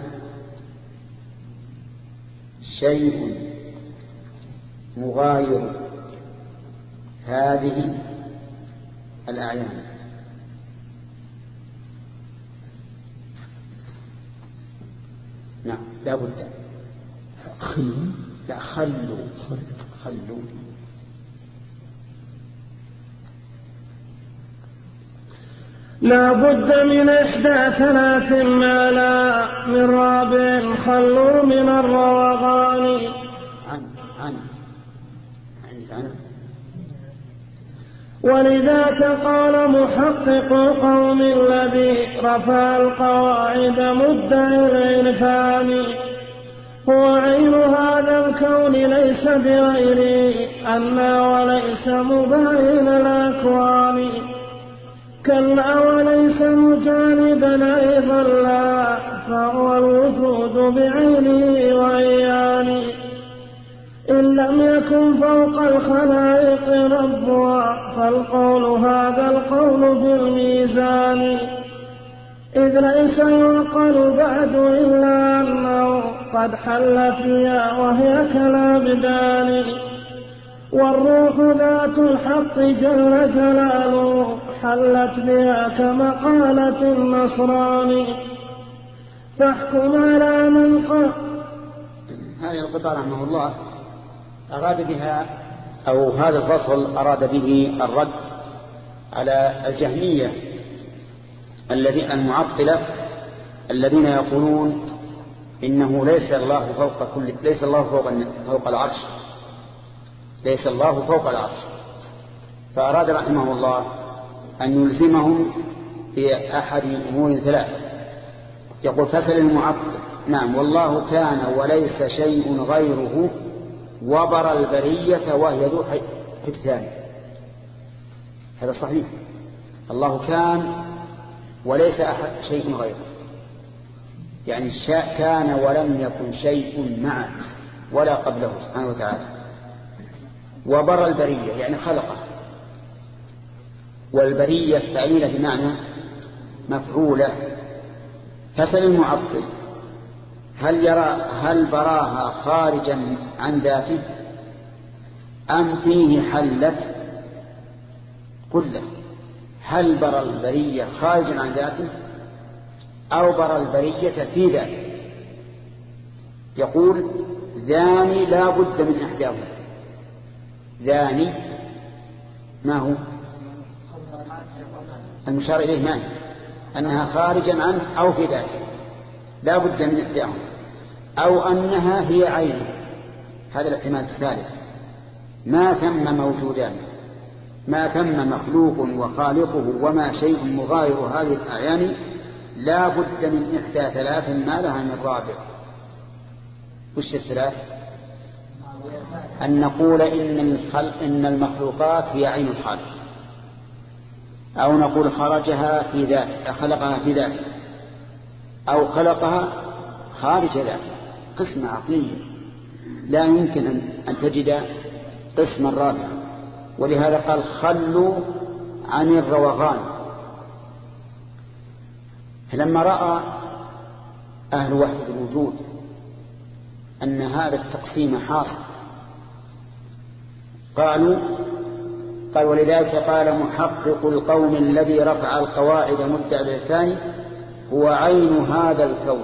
شيء مغاير هذه الأعيان. نعم لا بد. خلوا لا خلوا خلوا لا بد من إحدى ثلاث ما لا من رابع خلوا من الروغان. عن عن عن ولذاك قال محقق قوم الذي رفع القواعد مدعي العرفان، هو عين هذا الكون ليس بغيره أنا وليس مباين الأكوان، كلا وليس مجانبا أيضا لا فهو الوجود بعينه وعيانه، إن لم يكن فوق الخلائق ربها فالقول هذا القول في الميزان، إذ ليس يعقل بعد إلا أنه قد حل فيها وهي كالأبدان، والروح ذات الحق جل جلاله حلت بها كمقالة النصراني، فاحكم على من قال. هذه القطعة رحمه الله أراد بها أو هذا الفصل أراد به الرد على الجهمية الذين المعطلة الذين يقولون إنه ليس الله فوق كل ليس الله فوق فوق العرش ليس الله فوق العرش، فأراد رحمه الله أن يلزمهم بأحد أمور ثلاث. يقول فسل المعطل نعم والله كان وليس شيء غيره وبر البرية وهي ذو حدثان. هذا صحيح، الله كان وليس أحد شيء غيره، يعني كان ولم يكن شيء معه ولا قبله سبحانه وتعالى. وبر البرية يعني خلقه، والبرية فعيلة بمعنى مفعولة. فسل المعطل هل يرى هل براها خارجا عن ذاته أم فيه حلت؟ قل له هل برى البرية خارجا عن ذاته أو برى البرية في ذاته؟ يقول ذاني لا بد من إحداهما. ذاني ما هو المشار إليه؟ ما هي أنها خارجا عنه أو في ذاته، لا بد من إحداهما، أو أنها هي عينه، هذا الاحتمال الثالث. ما ثم موجودان، ما ثم مخلوق وخالقه وما شيء مغاير هذه الأعيان، لا بد من إحدى ثلاث ما لها من رابع. وش الثلاث؟ أن نقول إن, إن المخلوقات هي عين الخالق، أو نقول خرجها في ذاته، خلقها في ذاته، أو خلقها خارج ذاته. قسم عقلي لا يمكن أن تجد قسما رابعا، ولهذا قال خلوا عن الروغان. فلما رأى أهل وحدة الوجود أن هذا التقسيم حاصل قالوا قال ولذلك قال محقق القوم الذي رفع القواعد مدعي الثاني هو عين هذا الكون.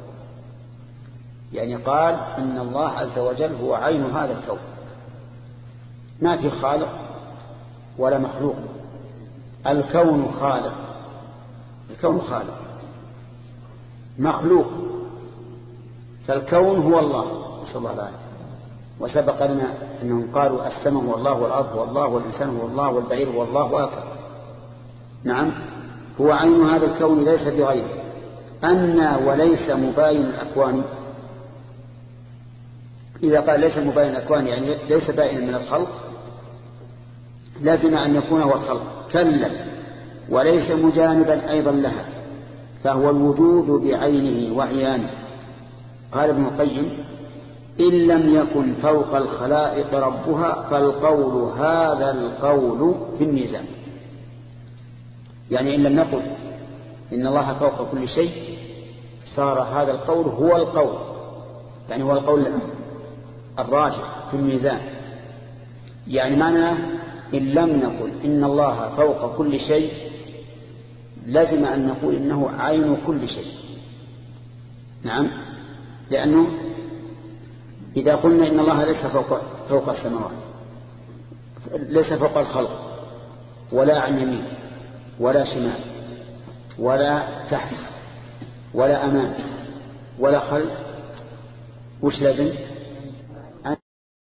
يعني قال إن الله عز وجل هو عين هذا الكون، ما في خالق ولا مخلوق. الكون خالق، الكون خالق، مخلوق، فالكون هو الله صلى الله عليه وسلم. وسبق لنا أنهم قالوا السماء هو الله، والأرض هو الله، والإنسان هو الله، والبعير هو الله، وهكذا. نعم، هو عين هذا الكون ليس بغيره. أن وليس مباين الأكوان، إذا قال ليس مباين الأكوان يعني ليس بائنا من الخلق، لازم أن يكون هو الخلق. كلا، وليس مجانبا أيضا لها، فهو الوجود بعينه وعيانه. قال ابن القيم إن لم يكن فوق الخلائق ربها فالقول هذا القول في الميزان. يعني إن لم نقل إن الله فوق كل شيء صار هذا القول هو القول، يعني هو القول الراجح في الميزان. يعني معناه إن لم نقل إن الله فوق كل شيء لازم أن نقول إنه عين كل شيء. نعم، لأنه إذا قلنا إن الله ليس فوق, فوق السماوات، ليس فوق الخلق، ولا عن يمين ولا شمال ولا تحت ولا أمام ولا خلف، وش لازم؟